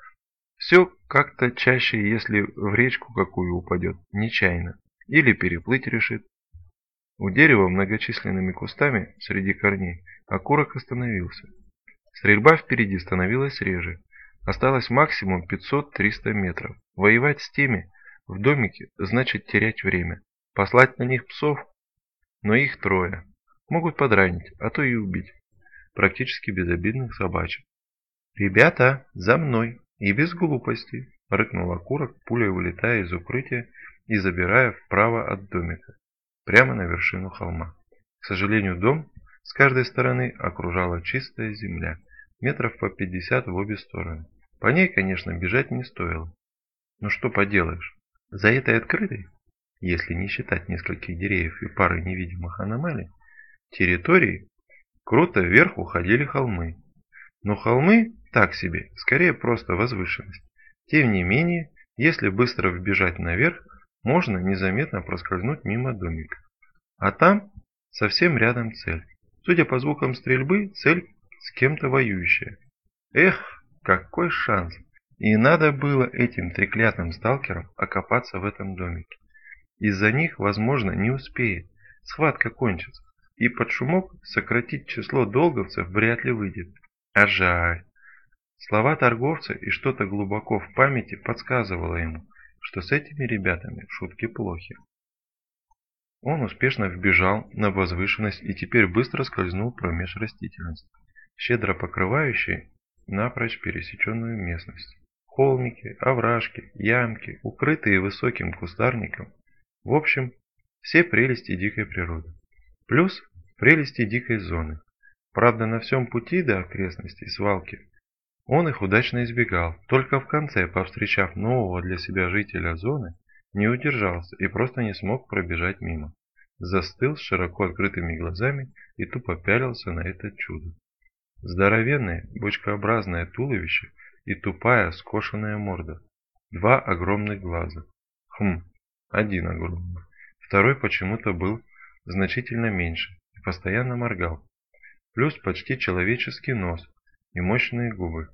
Speaker 1: Все как-то чаще, если в речку какую упадет, нечаянно, или переплыть решит. У дерева многочисленными кустами среди корней окурок остановился. Стрельба впереди становилась реже. Осталось максимум 500-300 метров. Воевать с теми в домике значит терять время. Послать на них псов, но их 3. Могут подранить, а то и убить. Практически безобидных собачек. «Ребята, за мной! И без глупостей!» — рыкнул окурок, пулей вылетая из укрытия и забирая вправо от домика, прямо на вершину холма. К сожалению, дом с каждой стороны окружала чистая земля, метров по 50 в обе стороны. По ней, конечно, бежать не стоило. Но что поделаешь, за этой открытой, если не считать нескольких деревьев и пары невидимых аномалий, территории круто вверх уходили холмы. Но холмы так себе, скорее просто возвышенность. Тем не менее, если быстро вбежать наверх, можно незаметно проскользнуть мимо домика. А там совсем рядом цель. Судя по звукам стрельбы, цель с кем-то воюющая. Эх, какой шанс! И надо было этим треклятым сталкерам окопаться в этом домике. Из-за них, возможно, не успеет. Схватка кончится. И под шумок сократить число долговцев вряд ли выйдет. А жаль. Слова торговца и что-то глубоко в памяти подсказывало ему, что с этими ребятами шутки плохи. Он успешно вбежал на возвышенность и теперь быстро скользнул промеж растительности, щедро покрывающей напрочь пересеченную местность. Холмики, овражки, ямки, укрытые высоким кустарником. В общем, все прелести дикой природы. Плюс прелести дикой зоны. Правда, на всем пути до окрестностей свалки он их удачно избегал, только в конце, повстречав нового для себя жителя зоны, не удержался и просто не смог пробежать мимо. Застыл с широко открытыми глазами и тупо пялился на это чудо. Здоровенное, бочкообразное туловище и тупая скошенная морда. 2 огромных глаза. Один огромный. Второй почему-то был значительно меньше и постоянно моргал. плюс почти человеческий нос и мощные губы.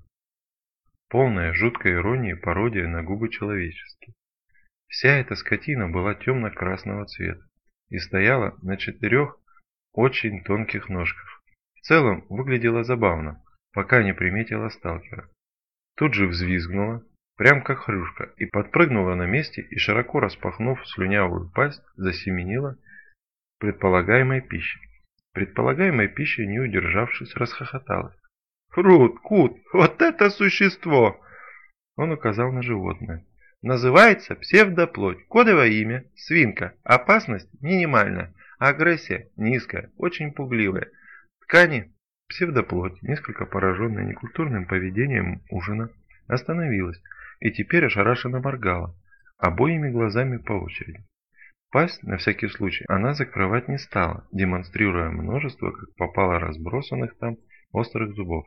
Speaker 1: Полная жуткой иронии пародия на губы человеческие. Вся эта скотина была темно-красного цвета и стояла на 4 очень тонких ножках. В целом выглядела забавно, пока не приметила сталкера. Тут же взвизгнула, прям как хрюшка, и подпрыгнула на месте и, широко распахнув слюнявую пасть, засеменила предполагаемой пищей. Предполагаемая пища, не удержавшись, расхохоталась. «Крут, Кут, вот это существо!» Он указал на животное. «Называется псевдоплоть. Кодовое имя – свинка. Опасность минимальная. Агрессия низкая, очень пугливая. Ткани – псевдоплоть, несколько пораженная некультурным поведением ужина, остановилась и теперь ошарашенно моргала, обоими глазами по очереди. Пасть, на всякий случай, она закрывать не стала, демонстрируя множество, как попало, разбросанных там острых зубов.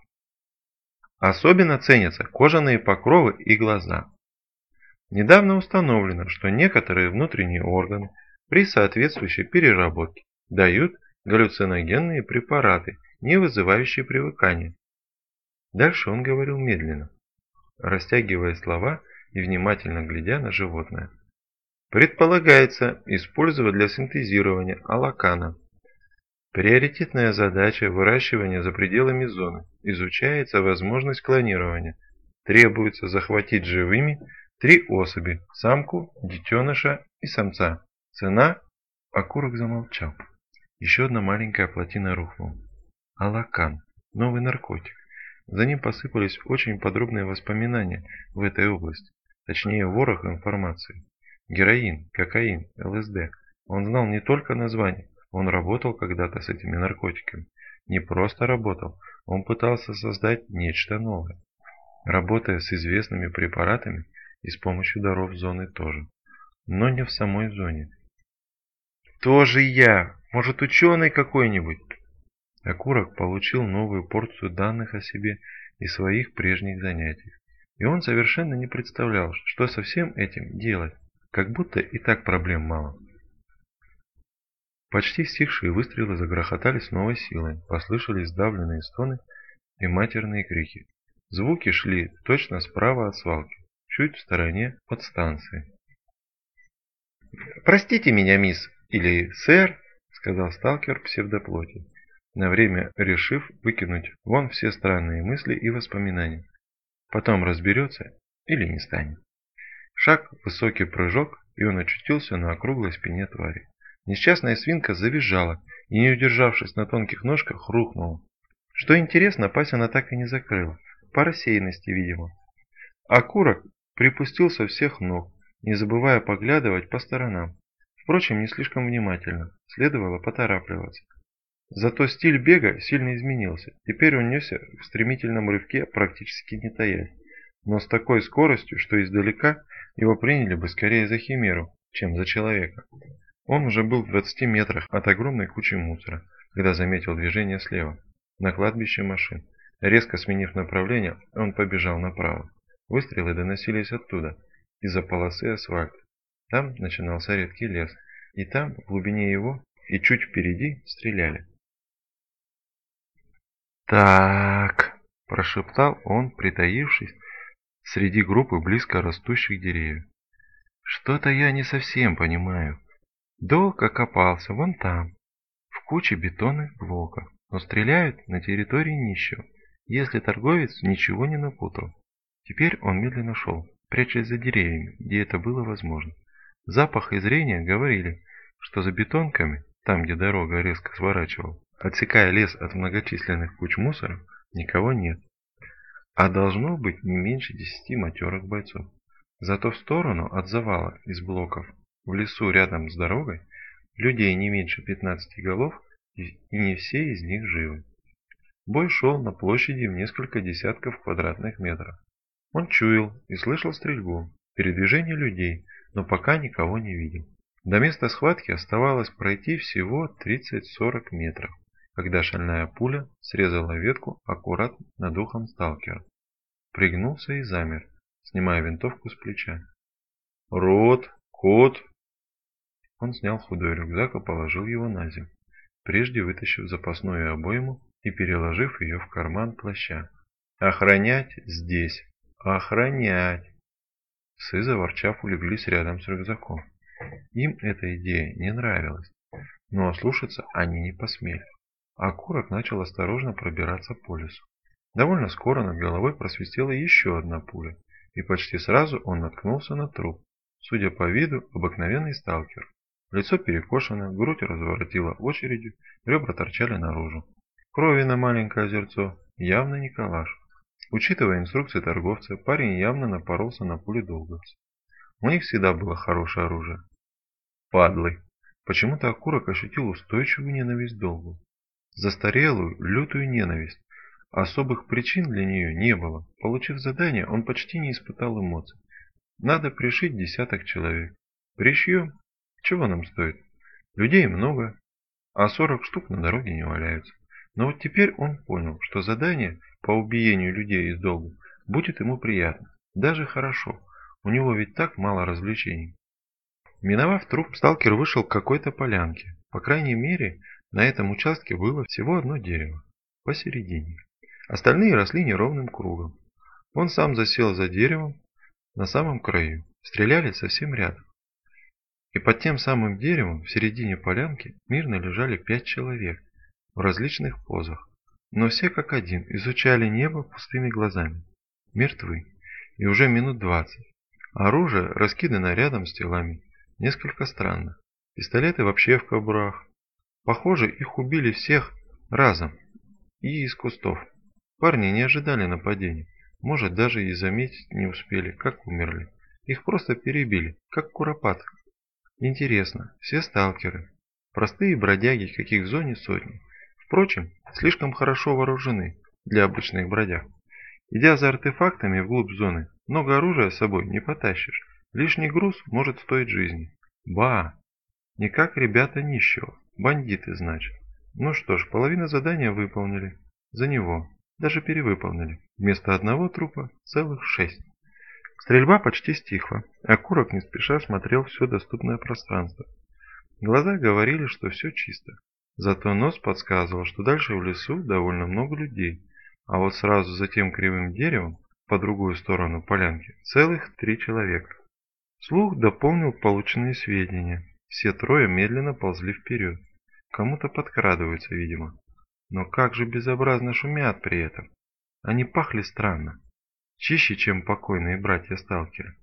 Speaker 1: Особенно ценятся кожаные покровы и глаза. Недавно установлено, что некоторые внутренние органы при соответствующей переработке дают галлюциногенные препараты, не вызывающие привыкания. Дальше он говорил медленно, растягивая слова и внимательно глядя на животное. Предполагается использовать для синтезирования алакана. Приоритетная задача выращивания за пределами зоны. Изучается возможность клонирования. Требуется захватить живыми 3 особи – самку, детеныша и самца. Цена? Окурок замолчал. Еще одна маленькая плотина рухнула. Алакан. Новый наркотик. За ним посыпались очень подробные воспоминания в этой области. Точнее, ворох информации. Героин, кокаин, ЛСД. Он знал не только название. Он работал когда-то с этими наркотиками. Не просто работал, он пытался создать нечто новое. Работая с известными препаратами и с помощью даров зоны тоже. Но не в самой зоне. Тоже я! Может, ученый какой-нибудь? Окурок получил новую порцию данных о себе и своих прежних занятиях. И он совершенно не представлял, что со всем этим делать. Как будто и так проблем мало. Почти стихшие выстрелы загрохотали с новой силой, послышались сдавленные стоны и матерные крики. Звуки шли точно справа от свалки, чуть в стороне от станции. «Простите меня, мисс, или сэр», — сказал сталкер псевдоплоти, на время решив выкинуть вон все странные мысли и воспоминания. Потом разберется или не станет. Шаг, высокий прыжок, и он очутился на округлой спине твари. Несчастная свинка завизжала и, не удержавшись на тонких ножках, рухнула. Что интересно, пасть она так и не закрыла, по рассеянности, видимо. Окурок припустил со всех ног, не забывая поглядывать по сторонам. Впрочем, не слишком внимательно, следовало поторапливаться. Зато стиль бега сильно изменился, теперь он несся в стремительном рывке, практически не таясь, но с такой скоростью, что издалека его приняли бы скорее за химеру, чем за человека. Он уже был в 20 метрах от огромной кучи мусора, когда заметил движение слева, на кладбище машин. Резко сменив направление, он побежал направо. Выстрелы доносились оттуда, из-за полосы асфальта. Там начинался редкий лес, и там, в глубине его, и чуть впереди, стреляли. «Так», – прошептал он, притаившись среди группы близко растущих деревьев. «Что-то я не совсем понимаю. Долг окопался вон там, в куче бетонных блоков, но стреляют на территории нищего, если торговец ничего не напутал. Теперь он медленно шел, прячась за деревьями, где это было возможно. Запах и зрение говорили, что за бетонками, там где дорога резко сворачивала, отсекая лес от многочисленных куч мусора, никого нет. А должно быть не меньше 10 матерых бойцов. Зато в сторону от завала из блоков, в лесу рядом с дорогой, людей не меньше 15 голов, и не все из них живы. Бой шел на площади в несколько десятков квадратных метров. Он чуял и слышал стрельбу, передвижение людей, но пока никого не видел. До места схватки оставалось пройти всего 30-40 метров, когда шальная пуля срезала ветку аккурат над ухом сталкера. Пригнулся и замер, снимая винтовку с плеча. «Рот! Кот!» Он снял худой рюкзак и положил его на землю, прежде вытащив запасную обойму и переложив ее в карман плаща. «Охранять здесь! Охранять!» Псы, заворчав, улеглись рядом с рюкзаком. Им эта идея не нравилась, но ослушаться они не посмели. А окурок начал осторожно пробираться по лесу. Довольно скоро над головой просвистела еще одна пуля, и почти сразу он наткнулся на труп. Судя по виду, обыкновенный сталкер. Лицо перекошено, грудь разворотила очередью, ребра торчали наружу. Крови на маленькое озерцо, явно не калаш. Учитывая инструкции торговца, парень явно напоролся на пули долговца. У них всегда было хорошее оружие. Падлы. Почему-то окурок ощутил устойчивую ненависть долгу. Застарелую, лютую ненависть. Особых причин для нее не было. Получив задание, он почти не испытал эмоций. Надо пришить 10 человек. Пришьем? Чего нам стоит? Людей много, а 40 штук на дороге не валяются. Но вот теперь он понял, что задание по убиению людей из долгу будет ему приятно. Даже хорошо. У него ведь так мало развлечений. Миновав труп, сталкер вышел к какой-то полянке. По крайней мере, на этом участке было всего одно дерево. Посередине. Остальные росли неровным кругом. Он сам засел за деревом на самом краю. Стреляли совсем рядом. И под тем самым деревом в середине полянки мирно лежали 5 человек в различных позах. Но все как один изучали небо пустыми глазами. Мертвы. И уже минут 20. Оружие раскидано рядом с телами. Несколько странно. Пистолеты вообще в кобурах. Похоже, их убили всех разом. И из кустов. Парни не ожидали нападения. Может, даже и заметить не успели, как умерли. Их просто перебили, как куропаток. Интересно, все сталкеры. Простые бродяги, каких в зоне сотни. Впрочем, слишком хорошо вооружены для обычных бродяг. Идя за артефактами вглубь зоны, много оружия с собой не потащишь. Лишний груз может стоить жизни. Ба! Не как ребята нищего. Бандиты, значит. Ну что ж, половину задания выполнили. За него. Даже перевыполнили. Вместо одного трупа целых 6. Стрельба почти стихла. Окурок не спеша смотрел все доступное пространство. Глаза говорили, что все чисто. Зато нос подсказывал, что дальше в лесу довольно много людей. А вот сразу за тем кривым деревом, по другую сторону полянки, целых 3 человека. Слух дополнил полученные сведения. Все трое медленно ползли вперед. Кому-то подкрадываются, видимо. Но как же безобразно шумят при этом. Они пахли странно. Чище, чем покойные братья-сталкеры.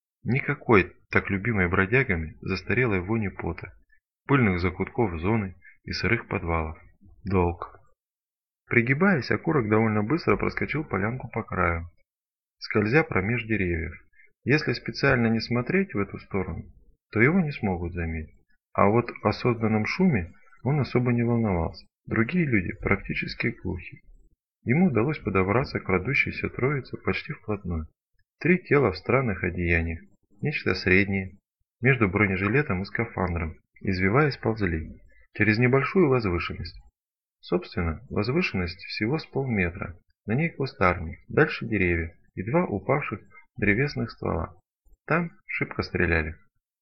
Speaker 1: Никакой так любимой бродягами застарелой вони пота, пыльных закутков зоны и сырых подвалов. Долг. Пригибаясь, окурок довольно быстро проскочил полянку по краю, скользя промеж деревьев. Если специально не смотреть в эту сторону, то его не смогут заметить. А вот о созданном шуме он особо не волновался. Другие люди практически глухи. Ему удалось подобраться к крадущейся троице почти вплотную. 3 тела в странных одеяниях, нечто среднее, между бронежилетом и скафандром, извиваясь ползли, через небольшую возвышенность. Собственно, возвышенность всего с полметра, на ней кустарник, дальше деревья и 2 упавших древесных ствола. Там шибко стреляли.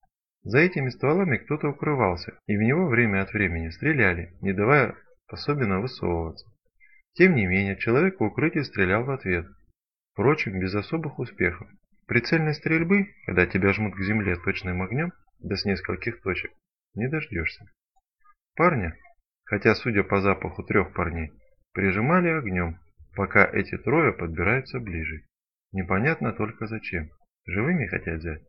Speaker 1: За этими стволами кто-то укрывался, и в него время от времени стреляли, не давая особенно высовываться. Тем не менее, человек в укрытии стрелял в ответ. Впрочем, без особых успехов. Прицельной стрельбы, когда тебя жмут к земле точным огнем, да с нескольких точек, не дождешься. Парня, хотя судя по запаху 3 парней, прижимали огнем, пока эти трое подбираются ближе. Непонятно только зачем. Живыми хотят взять?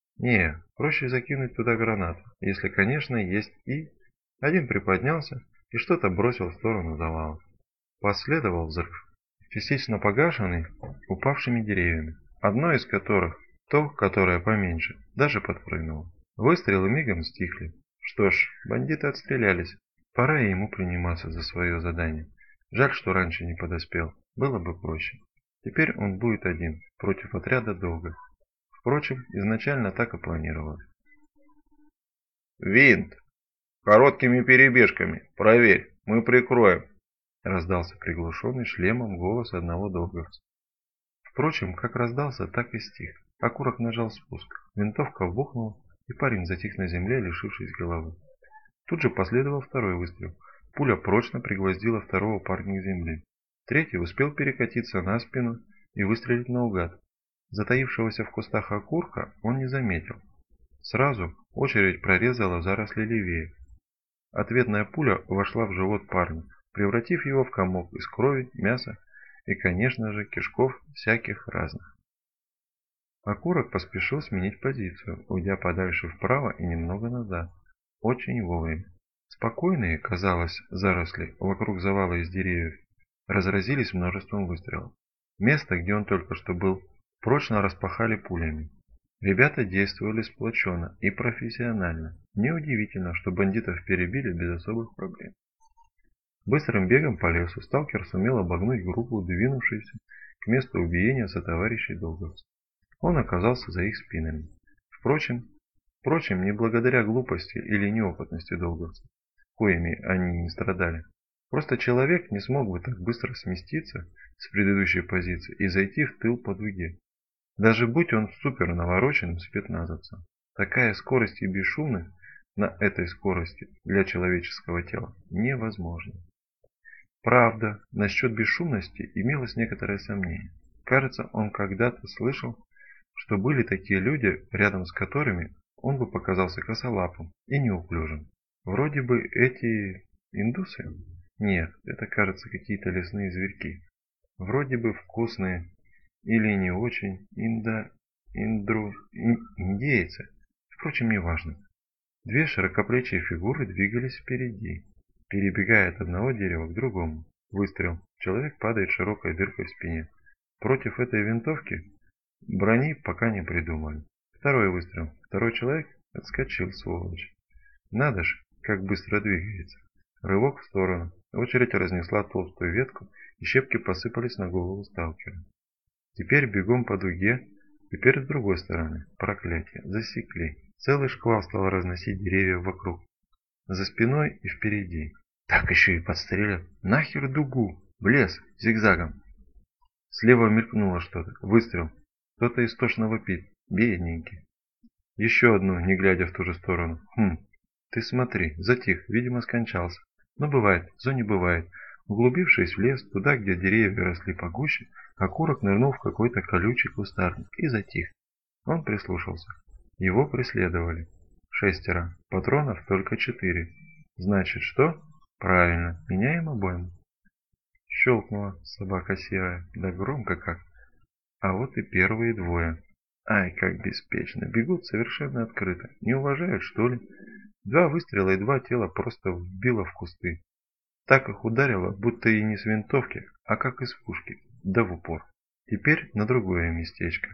Speaker 1: Не, проще закинуть туда гранату, если, конечно, есть и... Один приподнялся и что-то бросил в сторону завала. Последовал взрыв, частично погашенный упавшими деревьями, одно из которых, то, которое поменьше, даже подпрыгнуло. Выстрелы мигом стихли. Что ж, бандиты отстрелялись. Пора и ему приниматься за свое задание. Жаль, что раньше не подоспел. Было бы проще. Теперь он будет один, против отряда долга. Впрочем, изначально так и планировалось.
Speaker 2: «Винт! Короткими перебежками! Проверь, мы прикроем!»
Speaker 1: Раздался приглушенный шлемом голос одного долговца. Впрочем, как раздался, так и стих. Окурок нажал спуск. Винтовка бухнула, и парень затих на земле, лишившись головы. Тут же последовал второй выстрел. пуля прочно пригвоздила второго парня к земле. Третий успел перекатиться на спину и выстрелить наугад. Затаившегося в кустах окурка он не заметил. Сразу очередь прорезала заросли левее. Ответная пуля вошла в живот парня, превратив его в комок из крови, мяса и, конечно же, кишков всяких разных. Окурок поспешил сменить позицию, уйдя подальше вправо и немного назад. Очень вовремя. Спокойные, казалось, заросли вокруг завала из деревьев разразились множеством выстрелов. Место, где он только что был, прочно распахали пулями. Ребята действовали сплоченно и профессионально. Неудивительно, что бандитов перебили без особых проблем. Быстрым бегом по лесу сталкер сумел обогнуть группу, двинувшуюся к месту убиения сотоварищей долговцев. Он оказался за их спинами. Впрочем, не благодаря глупости или неопытности долговцев, коими они не страдали. Просто человек не смог бы так быстро сместиться с предыдущей позиции и зайти в тыл по дуге. Даже будь он супер навороченным спецназовцем. Такая скорость и бесшумность на этой скорости для человеческого тела невозможна. Правда, насчет бесшумности имелось некоторое сомнение. Кажется, он когда-то слышал, что были такие люди, рядом с которыми он бы показался косолапым и неуклюжим. Вроде бы эти индусы? Нет, это, кажется, какие-то лесные зверьки. Вроде бы вкусные или не очень индейцы. Впрочем, неважно. Две широкоплечие фигуры двигались впереди, перебегая от одного дерева к другому. Выстрел. Человек падает широкой дыркой в спине. Против этой винтовки брони пока не придумали. Второй выстрел. Второй человек отскочил, сволочь. Надо ж, как быстро двигается. Рывок в сторону. Очередь разнесла толстую ветку, и щепки посыпались на голову сталкера. Теперь бегом по дуге, теперь с другой стороны. Проклятие. Засекли. Целый шквал стал разносить деревья вокруг. За спиной и впереди. Так еще и подстрелят. Нахер дугу. В лес. Зигзагом. Слева мелькнуло что-то. Выстрел. Кто-то истошно вопит. Бедненький. Еще одну, не глядя в ту же сторону. Ты смотри. Затих. Видимо, скончался. Но бывает. В зоне бывает. Углубившись в лес, туда, где деревья росли погуще, окурок нырнул в какой-то колючий кустарник и затих. Он прислушался. Его преследовали. 6. Патронов только 4. Значит, что? Правильно, меняем обойму. Щелкнула собака серая, да громко как. А вот и первые двое. Ай, как беспечно, бегут совершенно открыто. Не уважают, что ли? 2 выстрела и 2 тела просто вбило в кусты. Так их ударило, будто и не с винтовки, а как из пушки, да в упор. Теперь на другое местечко.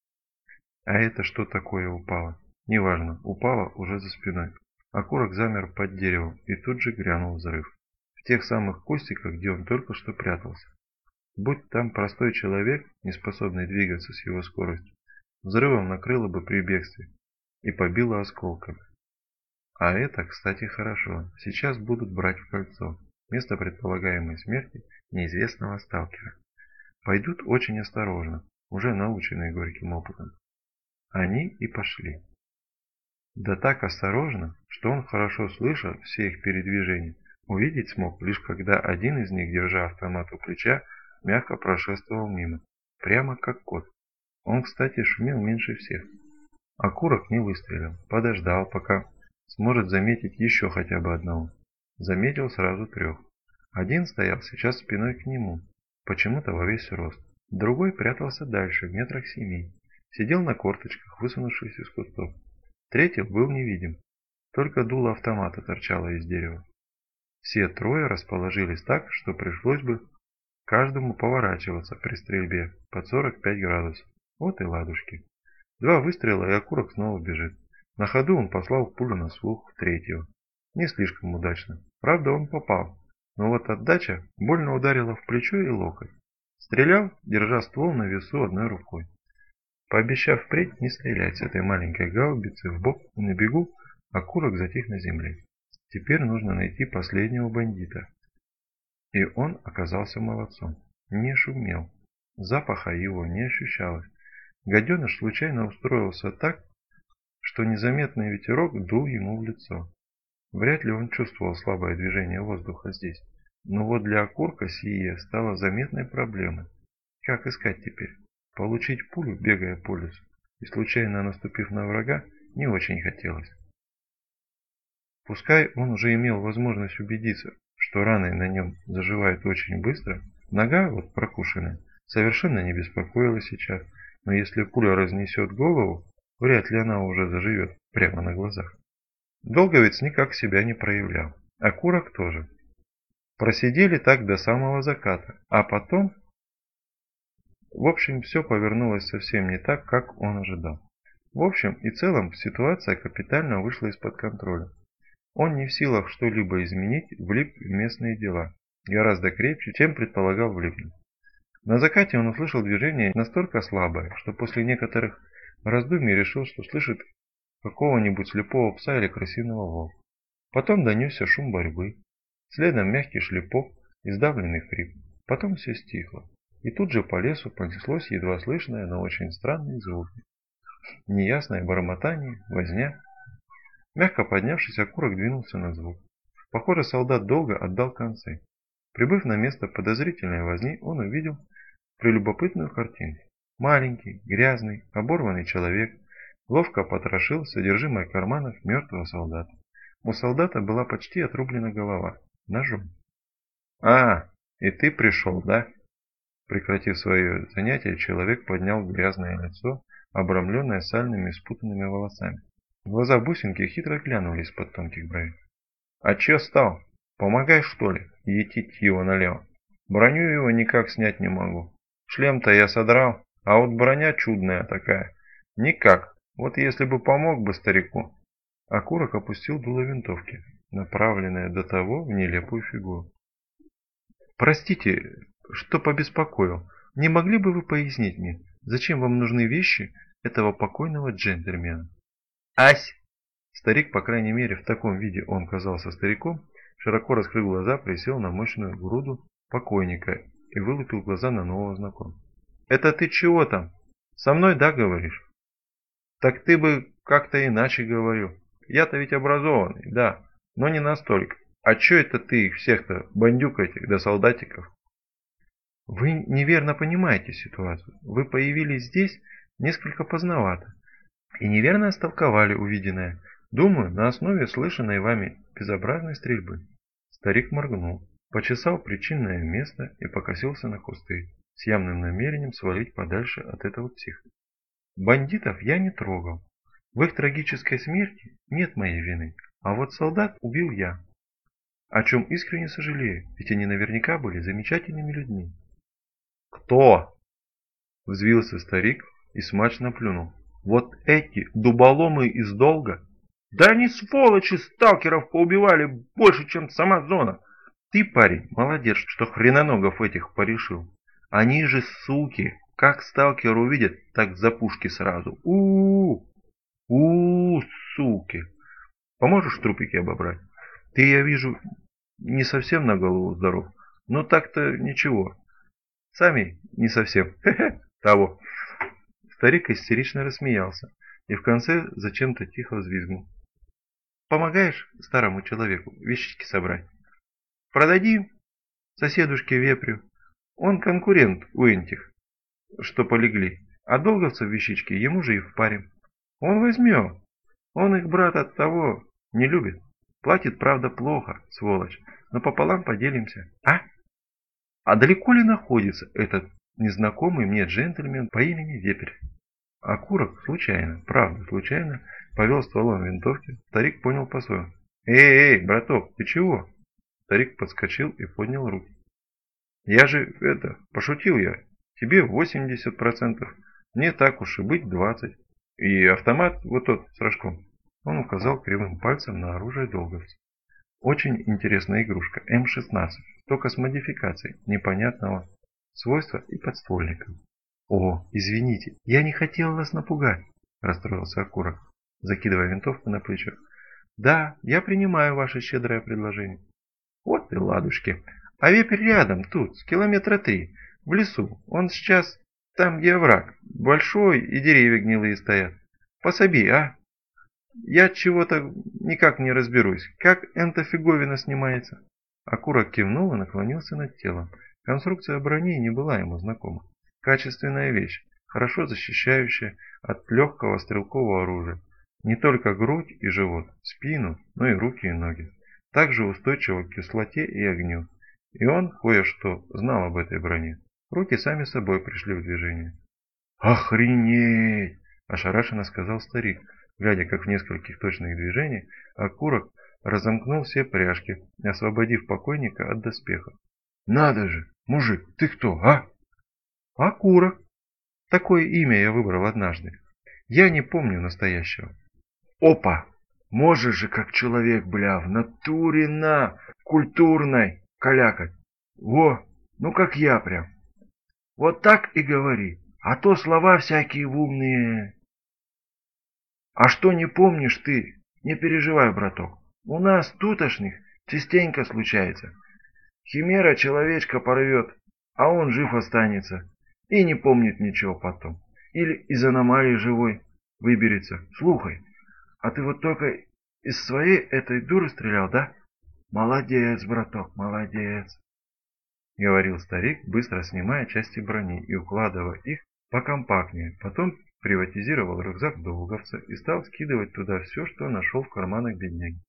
Speaker 1: А это что такое упало? Неважно, упало уже за спиной. Окурок замер под деревом, и тут же грянул взрыв. В тех самых кустиках, где он только что прятался. Будь там простой человек, не способный двигаться с его скоростью, взрывом накрыло бы при бегстве и побило осколками. А это, кстати, хорошо. Сейчас будут брать в кольцо. Место предполагаемой смерти неизвестного сталкера. Пойдут очень осторожно, уже наученные горьким опытом. Они и пошли. Да так осторожно, что он, хорошо слыша все их передвижения, увидеть смог, лишь когда один из них, держа автомат у плеча, мягко прошествовал мимо, прямо как кот. Он, кстати, шумел меньше всех. Окурок не выстрелил, подождал, пока сможет заметить еще хотя бы одного. Заметил сразу 3. Один стоял сейчас спиной к нему, почему-то во весь рост. Другой прятался дальше, в метрах 7. Сидел на корточках, высунувшись из кустов. Третий был невидим, только дуло автомата торчало из дерева. Все 3 расположились так, что пришлось бы каждому поворачиваться при стрельбе под 45 градусов. Вот и ладушки. 2 выстрела, и окурок снова бежит. На ходу он послал пулю на слух в 3-го. Не слишком удачно. Правда, он попал. Но вот отдача больно ударила в плечо и локоть. Стрелял, держа ствол на весу одной рукой. Пообещав впредь не стрелять с этой маленькой гаубицы в бок и на бегу, окурок затих на земле. Теперь нужно найти последнего бандита. И он оказался молодцом. Не шумел. Запаха его не ощущалось. Гаденыш случайно устроился так, что незаметный ветерок дул ему в лицо. Вряд ли он чувствовал слабое движение воздуха здесь. Но вот для окурка сие стало заметной проблемой. Как искать теперь? Получить пулю, бегая по лесу, и случайно наступив на врага, не очень хотелось. Пускай он уже имел возможность убедиться, что раны на нем заживают очень быстро, нога, вот прокушенная, совершенно не беспокоила сейчас, но если пуля разнесет голову, вряд ли она уже заживет прямо на глазах. Долговец никак себя не проявлял, а Курок тоже. Просидели так до самого заката, а потом... В общем, все повернулось совсем не так, как он ожидал. В общем и целом, ситуация капитально вышла из-под контроля. Он не в силах что-либо изменить, влип в местные дела, гораздо крепче, чем предполагал влипнуть. На закате он услышал движение настолько слабое, что после некоторых раздумий решил, что слышит какого-нибудь слепого пса или крысиного волка. Потом донесся шум борьбы, следом мягкий шлепок и сдавленный хрип. Потом все стихло, и тут же по лесу понеслось едва слышное, но очень странные звуки. Неясное бормотание, возня. Мягко поднявшись, окурок двинулся на звук. Похоже, солдат долго отдал концы. Прибыв на место подозрительной возни, он увидел прелюбопытную картинку. Маленький, грязный, оборванный человек ловко потрошил содержимое карманов мертвого солдата. У солдата была почти отрублена голова, ножом. «А, и ты пришел, да?» Прекратив свое занятие, человек поднял грязное лицо, обрамленное сальными спутанными волосами. Глаза бусинки хитро глянули из-под тонких бровей. «А че стал? Помогай, что ли, етить его налево. Броню его никак снять не могу. Шлем-то я содрал, а вот броня чудная такая. Никак. Вот если бы помог бы старику». Окурок опустил дуло винтовки, направленное до того в нелепую фигуру. «Простите, что побеспокоил. Не могли бы вы пояснить мне, зачем вам нужны вещи этого покойного джентльмена?» «Ась!» Старик, по крайней мере, в таком виде он казался стариком, широко раскрыв глаза, присел на мощную груду покойника и вылупил глаза на нового знакомого. «Это ты чего там? Со мной, да, говоришь?» «Так ты бы как-то иначе говорил. Я-то ведь образованный, да, но не настолько. А чё это ты их всех-то, бандюк этих, да солдатиков?» «Вы неверно понимаете ситуацию. Вы появились здесь несколько поздновато и неверно истолковали увиденное. Думаю, на основе слышанной вами безобразной стрельбы». Старик моргнул, почесал причинное место и покосился на кусты, с явным намерением свалить подальше от этого психа. «Бандитов я не трогал. В их трагической смерти нет моей вины, а вот солдат убил я. О чем искренне сожалею, ведь они наверняка были замечательными людьми». «Кто?» — взвился старик и смачно плюнул. «Вот эти дуболомы из долга? Да они сволочи, сталкеров поубивали больше, чем сама зона. Ты, парень, молодец, что хреноногов этих порешил. Они же суки, как сталкер увидят, так за пушки сразу. У-у-у, суки. Поможешь трупики обобрать? Ты, я вижу, не совсем на голову здоров, но так-то ничего. Сами не совсем. Хе-хе, того». Старик истерично рассмеялся и в конце зачем-то тихо взвизгнул. «Помогаешь старому человеку вещички собрать? Продадим соседушке вепрю. Он конкурент у этих, что полегли, а долговцев вещички ему же и впарим. Он возьмет. Он их, брат, от того не любит. Платит, правда, плохо, сволочь, но пополам поделимся. А? А далеко ли находится этот незнакомый мне джентльмен по имени Вепрь?» Окурок случайно, правда случайно, повел стволом винтовки. Старик понял по-своему. «Эй, браток, ты чего?» Старик подскочил и поднял руки. «Я же, пошутил я. Тебе 80%, мне так уж и быть 20%. И автомат вот тот с рожком». Он указал кривым пальцем на оружие долговца. «Очень интересная игрушка, М-16, только с модификацией непонятного свойства и подствольником». «О, извините, я не хотел вас напугать», – расстроился Окурок, закидывая винтовку на плечо. «Да, я принимаю ваше щедрое предложение». «Вот и ладушки. А вепрь рядом, тут, с километра 3, в лесу. Он сейчас там, где овраг, большой и деревья гнилые стоят. Пособи, а?» Я чего-то никак не разберусь. Как эта фиговина снимается?» Окурок кивнул и наклонился над телом. Конструкция брони не была ему знакома. Качественная вещь, хорошо защищающая от легкого стрелкового оружия. Не только грудь и живот, спину, но и руки и ноги. Также устойчива к кислоте и огню. И он кое-что знал об этой броне. Руки сами собой пришли в движение. «Охренеть!» – ошарашенно сказал старик, глядя, как в нескольких точных движениях окурок разомкнул все пряжки, освободив покойника от доспехов. «Надо же! Мужик, ты кто, а?» «Окурок. Такое имя я выбрал однажды. Я не помню настоящего». «Опа! Можешь же, как человек, бля, в натуре на культурной калякать. Во, ну как я прям. Вот так и говори, а то слова всякие умные. А что не помнишь ты, не переживай, браток. У нас тутошних частенько случается. Химера человечка порвет, а он жив останется и не помнит ничего потом. Или из аномалии живой выберется. Слухай, а ты вот только из своей этой дуры стрелял, да? Молодец, браток, молодец, говорил старик, быстро снимая части брони и укладывая их покомпактнее. Потом приватизировал рюкзак долговца и стал скидывать туда все, что нашел в карманах бедняги.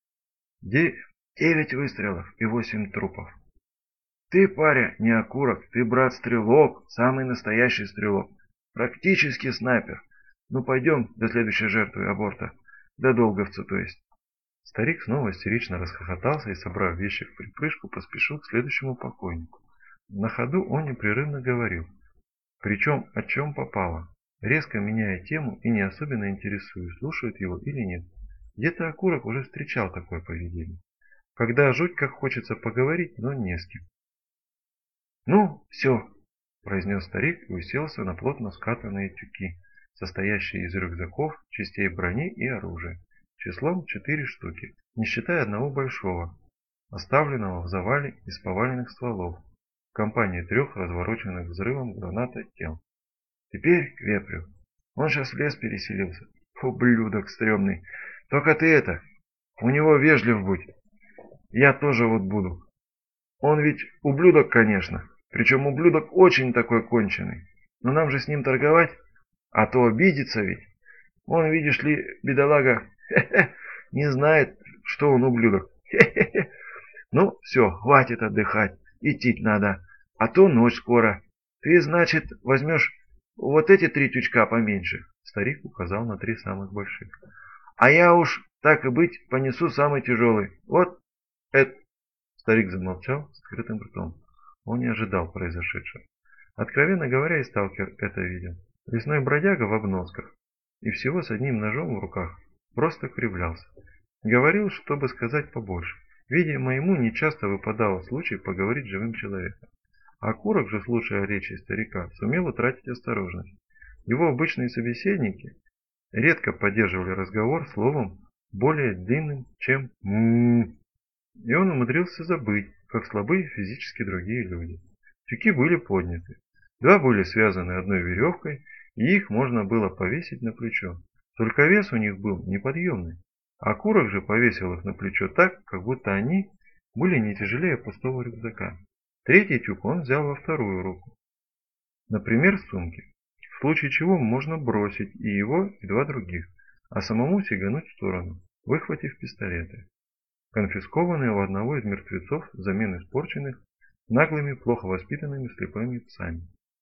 Speaker 1: 9 выстрелов и 8 трупов. Ты, паря, не окурок, ты, брат, стрелок, самый настоящий стрелок. Практически снайпер. Ну, пойдем до следующей жертвы аборта. До долговца, то есть. Старик снова истерично расхохотался и, собрав вещи в припрыжку, поспешил к следующему покойнику. На ходу он непрерывно говорил, причем о чем попало, резко меняя тему и не особенно интересуясь, слушают его или нет. Где-то окурок уже встречал такое поведение, когда жуть как хочется поговорить, но не с кем. «Ну, все», – произнес старик и уселся на плотно скатанные тюки, состоящие из рюкзаков, частей брони и оружия, числом 4 штуки, не считая одного большого, оставленного в завале из поваленных стволов, в компании 3 развороченных взрывом граната тел. «Теперь к вепрю. Он сейчас в лес переселился. Ублюдок стрёмный. Только ты это, у него вежлив будь. Я тоже вот буду. Он ведь ублюдок, конечно. Причем ублюдок очень такой конченый. Но нам же с ним торговать, а то обидится ведь. Он, видишь ли, бедолага, не знает, что он ублюдок. Ну, все, хватит отдыхать, идти надо, а то ночь скоро. Ты, значит, возьмешь вот эти 3 тючка поменьше. Старик указал на 3 самых больших. А я уж, так и быть, понесу самый тяжелый. Вот это. Старик замолчал с открытым ртом. Он не ожидал произошедшего. Откровенно говоря, и сталкер это видел. Лесной бродяга в обносках и всего с одним ножом в руках просто кривлялся. Говорил, чтобы сказать побольше. Видимо, ему нечасто выпадал случай поговорить с живым человеком. А Курок же, слушая речи старика, сумел утратить осторожность. Его обычные собеседники редко поддерживали разговор словом более длинным, чем «м-м-м». И он умудрился забыть, как слабы физически другие люди. Тюки были подняты. 2 были связаны одной веревкой, и их можно было повесить на плечо. Только вес у них был неподъемный. А Курок же повесил их на плечо так, как будто они были не тяжелее пустого рюкзака. 3-й тюк он взял во 2-ю руку. Например, сумки. В случае чего можно бросить и его, и 2 других, а самому сигануть в сторону, выхватив пистолеты, конфискованные у одного из мертвецов взамен испорченных наглыми, плохо воспитанными слепыми псами.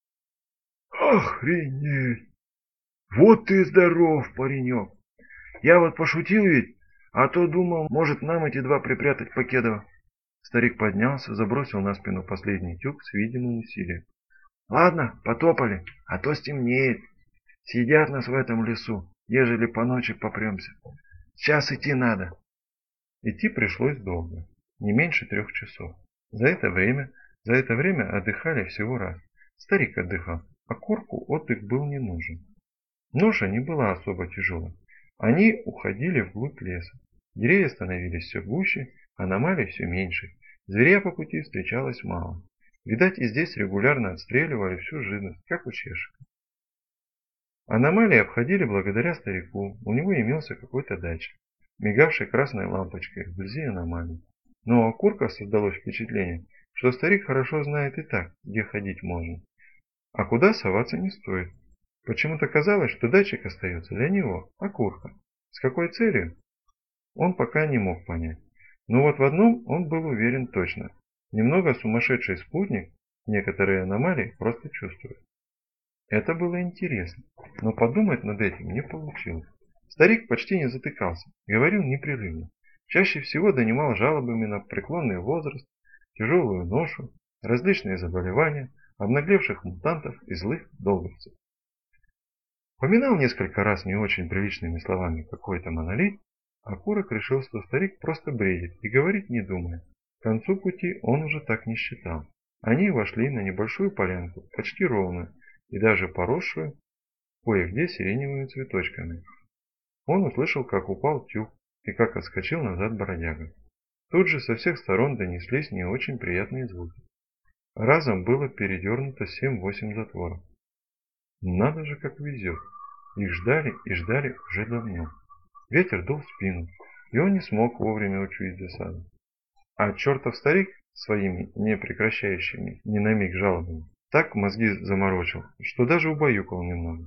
Speaker 1: «Охренеть! Вот ты здоров, паренек! Я вот пошутил ведь, а то думал, может нам эти 2 припрятать Покедова». Старик поднялся, забросил на спину последний тюк с видимым усилием. «Ладно, потопали, а то стемнеет. Съедят нас в этом лесу, ежели по ночи попремся. Сейчас идти надо». Идти пришлось долго, не меньше 3 часов. За это время отдыхали всего раз. Старик отдыхал, а Курку отдых был не нужен. Ноша не была особо тяжелой. Они уходили вглубь леса. Деревья становились все гуще, аномалий все меньше. Зверя по пути встречалось мало. Видать, и здесь регулярно отстреливали всю живность, как у чешек. Аномалии обходили благодаря старику, у него имелся какой-то датчик, мигавший красной лампочкой вблизи аномалий. Но у Окурка создалось впечатление, что старик хорошо знает и так, где ходить можно, а куда соваться не стоит. Почему-то казалось, что датчик остается для него, Окурка. С какой целью? Он пока не мог понять. Но вот в одном он был уверен точно. Немного сумасшедший спутник некоторые аномалии просто чувствует. Это было интересно, но подумать над этим не получилось. Старик почти не затыкался, говорил непрерывно. Чаще всего донимал жалобами на преклонный возраст, тяжелую ношу, различные заболевания, обнаглевших мутантов и злых долговцев. Поминал несколько раз не очень приличными словами какой-то монолит, а Окурок решил, что старик просто бредит и говорит не думая. К концу пути он уже так не считал. Они вошли на небольшую полянку, почти ровную, и даже поросшую кое-где сиреневыми цветочками. Он услышал, как упал тюк и как отскочил назад бродяга. Тут же со всех сторон донеслись не очень приятные звуки. Разом было передернуто 7-8 затворов. Надо же, как везет. Их ждали и ждали уже давно. Ветер дул в спину, и он не смог вовремя учуять засаду. А чертов старик своими непрекращающими ни на миг жалобами так мозги заморочил, что даже убаюкал немного.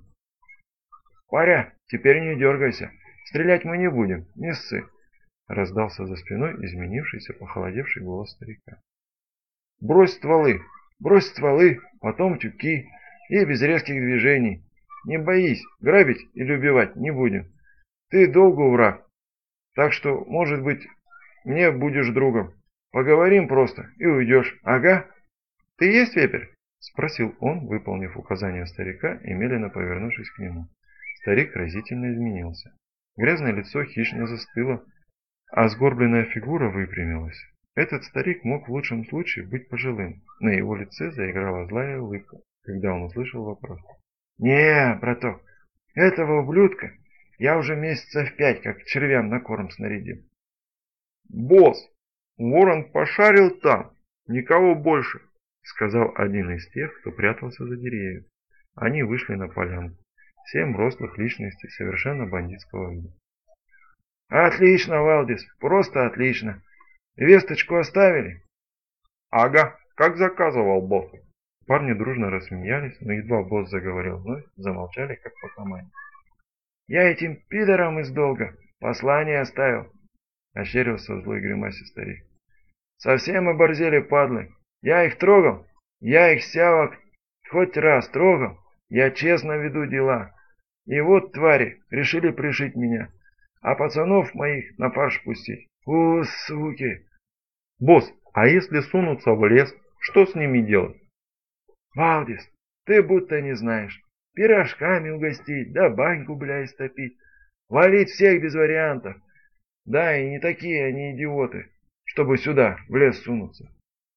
Speaker 2: «Паря, теперь не дергайся. Стрелять мы не будем, не ссы!»
Speaker 1: Раздался за спиной изменившийся, похолодевший голос старика.
Speaker 2: Брось стволы, потом тюки и без резких движений. Не боись, грабить или убивать не будем. Ты долго враг, так что, может быть, мне будешь другом. Поговорим просто и уйдешь, ага? Ты есть вепрь?»
Speaker 1: Спросил он, выполнив указание старика и медленно повернувшись к нему. Старик разительно изменился. Грязное лицо хищно застыло, а сгорбленная фигура выпрямилась. Этот старик мог в лучшем случае быть пожилым. На его лице заиграла злая улыбка, когда он услышал вопрос.
Speaker 2: «Не, браток, этого ублюдка я уже месяцев 5 как червям на корм снарядил».
Speaker 1: «Босс, ворон пошарил там, никого больше», сказал один из тех, кто прятался за деревьев. Они вышли на полянку. 7 рослых личностей совершенно бандитского вида.
Speaker 2: «Отлично, Валдис, просто отлично. Весточку оставили?»
Speaker 1: «Ага, как заказывал, босс». Парни дружно рассмеялись, но едва босс заговорил вновь, замолчали, как по команде.
Speaker 2: «Я этим пидорам из долга послание оставил», — ощерился в злой гримасе старик. «Совсем оборзели, падлы. Я их трогал, я их сявок хоть раз трогал, я честно веду дела. И вот твари решили пришить меня, а пацанов моих на фарш пустить. О, суки!»
Speaker 1: «Босс, а если сунутся в лес, что с ними делать?»
Speaker 2: «Валдис, ты будто не знаешь. Пирожками угостить, да баньку, бля, истопить. Валить всех без вариантов. Да, и не такие они идиоты, чтобы сюда, в лес сунуться».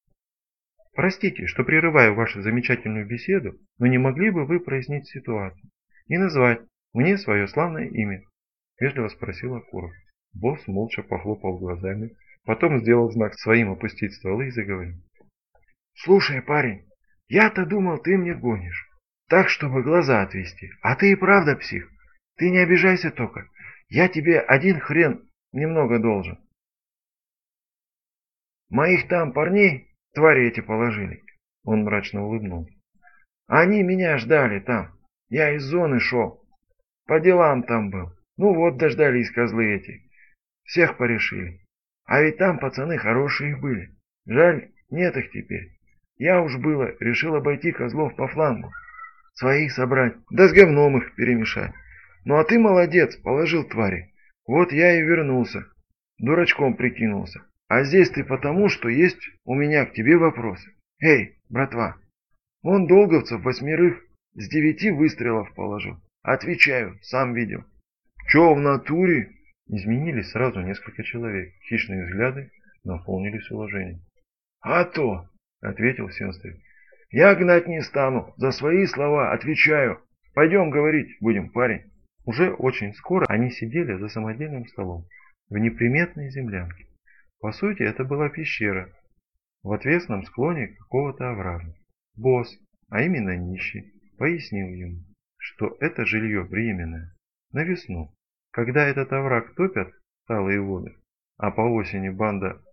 Speaker 1: «Простите, что прерываю вашу замечательную беседу, но не могли бы вы прояснить ситуацию и назвать мне свое славное имя?» Вежливо спросил Окуров. Босс молча похлопал глазами, потом сделал знак своим опустить стволы и заговорил.
Speaker 2: «Слушай, парень, я-то думал, ты мне гонишь. Так, чтобы глаза отвести. А ты и правда псих. Ты не обижайся только. Я тебе один хрен немного должен. Моих там парней твари эти положили».
Speaker 1: Он мрачно улыбнулся.
Speaker 2: «Они меня ждали там. Я из зоны шел. По делам там был. Ну вот дождались козлы эти. Всех порешили. А ведь там пацаны хорошие были. Жаль, нет их теперь. Я уж было решил обойти козлов по флангу. Своих собрать, да с говном их перемешать. Ну а ты молодец, положил твари. Вот я и вернулся. Дурачком прикинулся. А здесь ты потому, что есть у меня к тебе вопросы. Эй, братва, он долговцев 8 с 9 выстрелов положил. Отвечаю, сам видел. Че в натуре?
Speaker 1: Изменились сразу несколько человек. Хищные взгляды наполнились уважением.
Speaker 2: «А то», — ответил Сенстрик, — «я гнать не стану, за свои слова отвечаю. Пойдем говорить будем, парень».
Speaker 1: Уже очень скоро они сидели за самодельным столом в неприметной землянке. По сути, это была пещера в отвесном склоне какого-то оврага. Босс, а именно нищий, пояснил ему, что это жилье временное, на весну, когда этот овраг топят талые воды, а по осени банда...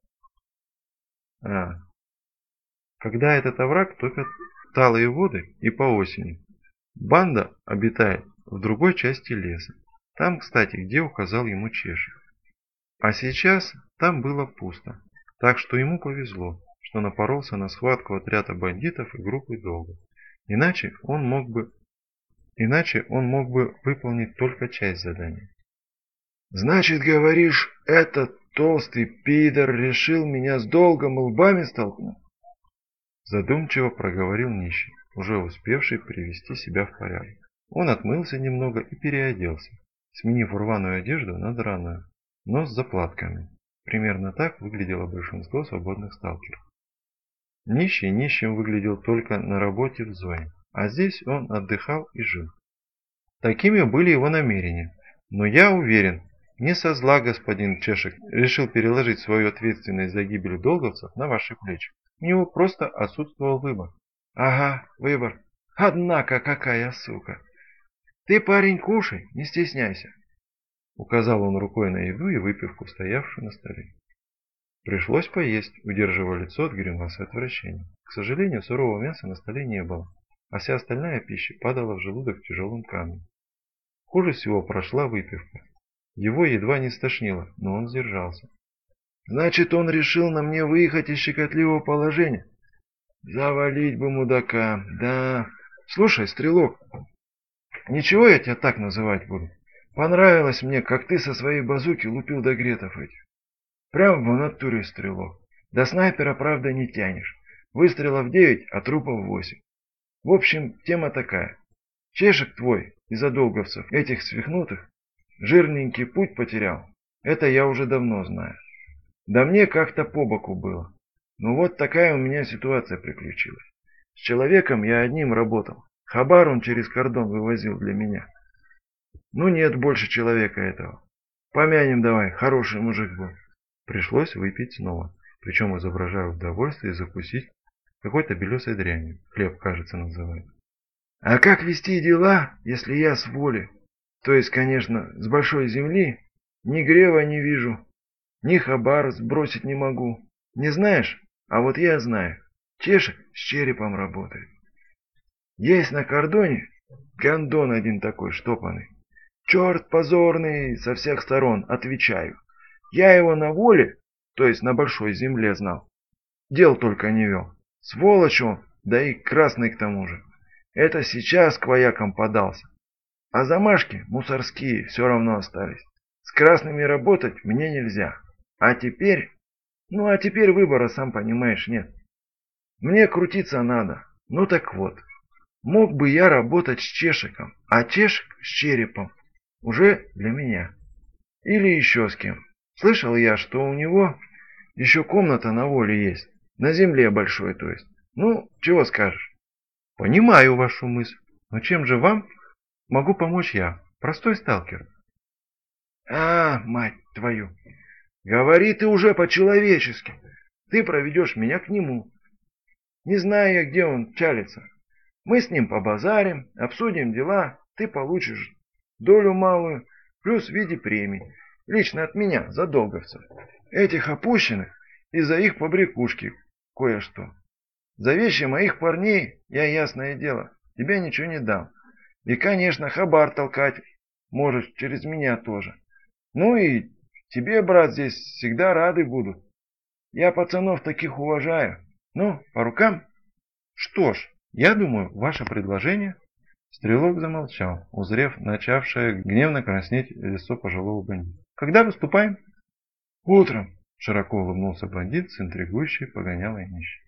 Speaker 1: Когда этот овраг топят талые воды и по осени, банда обитает в другой части леса, там, кстати, где указал ему Чешик. А сейчас там было пусто, так что ему повезло, что напоролся на схватку отряда бандитов и группы Долга. Иначе он мог бы выполнить только часть задания.
Speaker 2: Значит, говоришь, этот толстый пидор решил меня с Долгом лбами столкнуть?
Speaker 1: Задумчиво проговорил нищий, уже успевший привести себя в порядок. Он отмылся немного и переоделся, сменив рваную одежду на драную, но с заплатками. Примерно так выглядело большинство свободных сталкеров. Нищий нищим выглядел только на работе в зоне, а здесь он отдыхал и жил. Такими были его намерения, но я уверен, не со зла господин Чешек решил переложить свою ответственность за гибель долговцев на ваши плечи. У него просто отсутствовал выбор.
Speaker 2: Ага, выбор. Однако какая сука. Ты, парень, кушай, не стесняйся.
Speaker 1: Указал он рукой на еду и выпивку, стоявшую на столе. Пришлось поесть, удерживая лицо от гримасы отвращения. К сожалению, сырого мяса на столе не было, а вся остальная пища падала в желудок тяжелым камнем. Хуже всего прошла выпивка. Его едва не стошнило, но он сдержался.
Speaker 2: Значит, он решил на мне выехать из щекотливого положения. Завалить бы мудака, да. Слушай, стрелок, ничего я тебя так называть буду. Понравилось мне, как ты со своей базуки лупил до гретов этих. Прям в натуре стрелок. До снайпера, правда, не тянешь. Выстрелов 9, а трупов 8. В общем, тема такая. Чешек твой из-за долговцев, этих свихнутых, жирненький путь потерял. Это я уже давно знаю. Да мне как-то по боку было. Ну вот такая у меня ситуация приключилась. С человеком я одним работал. Хабар он через кордон вывозил для меня. Ну нет больше человека этого. Помянем давай, хороший мужик был.
Speaker 1: Пришлось выпить снова, причем изображая удовольствие закусить какой-то белесой дрянью. Хлеб, кажется, называют.
Speaker 2: А как вести дела, если я с воли? То есть, конечно, с большой земли ни грева не вижу, ни хабар сбросить не могу. Не знаешь? А вот я знаю. Чешек с черепом работает. Есть на кордоне гондон один такой штопанный. Черт позорный со всех сторон, отвечаю. Я его на воле, то есть на большой земле знал. Дел только не вел. Сволочь он, да и красный к тому же. Это сейчас к воякам подался. А замашки мусорские все равно остались. С красными работать мне нельзя. А теперь... Ну а теперь выбора, сам понимаешь, нет. Мне крутиться надо. Ну так вот. Мог бы я работать с Чешиком, а Чешик с черепом. Уже для меня. Или еще с кем. Слышал я, что у него еще комната на воле есть. На земле большой, то есть. Ну, чего скажешь?
Speaker 1: Понимаю вашу мысль. Но чем же вам могу помочь я, простой сталкер?
Speaker 2: Мать твою. Говори ты уже по-человечески. Ты проведешь меня к нему. Не знаю я, где он чалится. Мы с ним побазарим, обсудим дела. Ты получишь долю малую, плюс в виде премий. Лично от меня, за долговцев. Этих опущенных и за их побрякушки кое-что. За вещи моих парней я, ясное дело, тебе ничего не дам. И, конечно, хабар толкать можешь через меня тоже. Ну и тебе, брат, здесь всегда рады будут. Я пацанов таких уважаю. Ну, по рукам?
Speaker 1: Что ж, я думаю, ваше предложение... Стрелок замолчал, узрев начавшее гневно краснеть лицо пожилого бандита. Когда выступаем?
Speaker 2: Утром,
Speaker 1: широко улыбнулся бандит с интригующей погонялой нищей.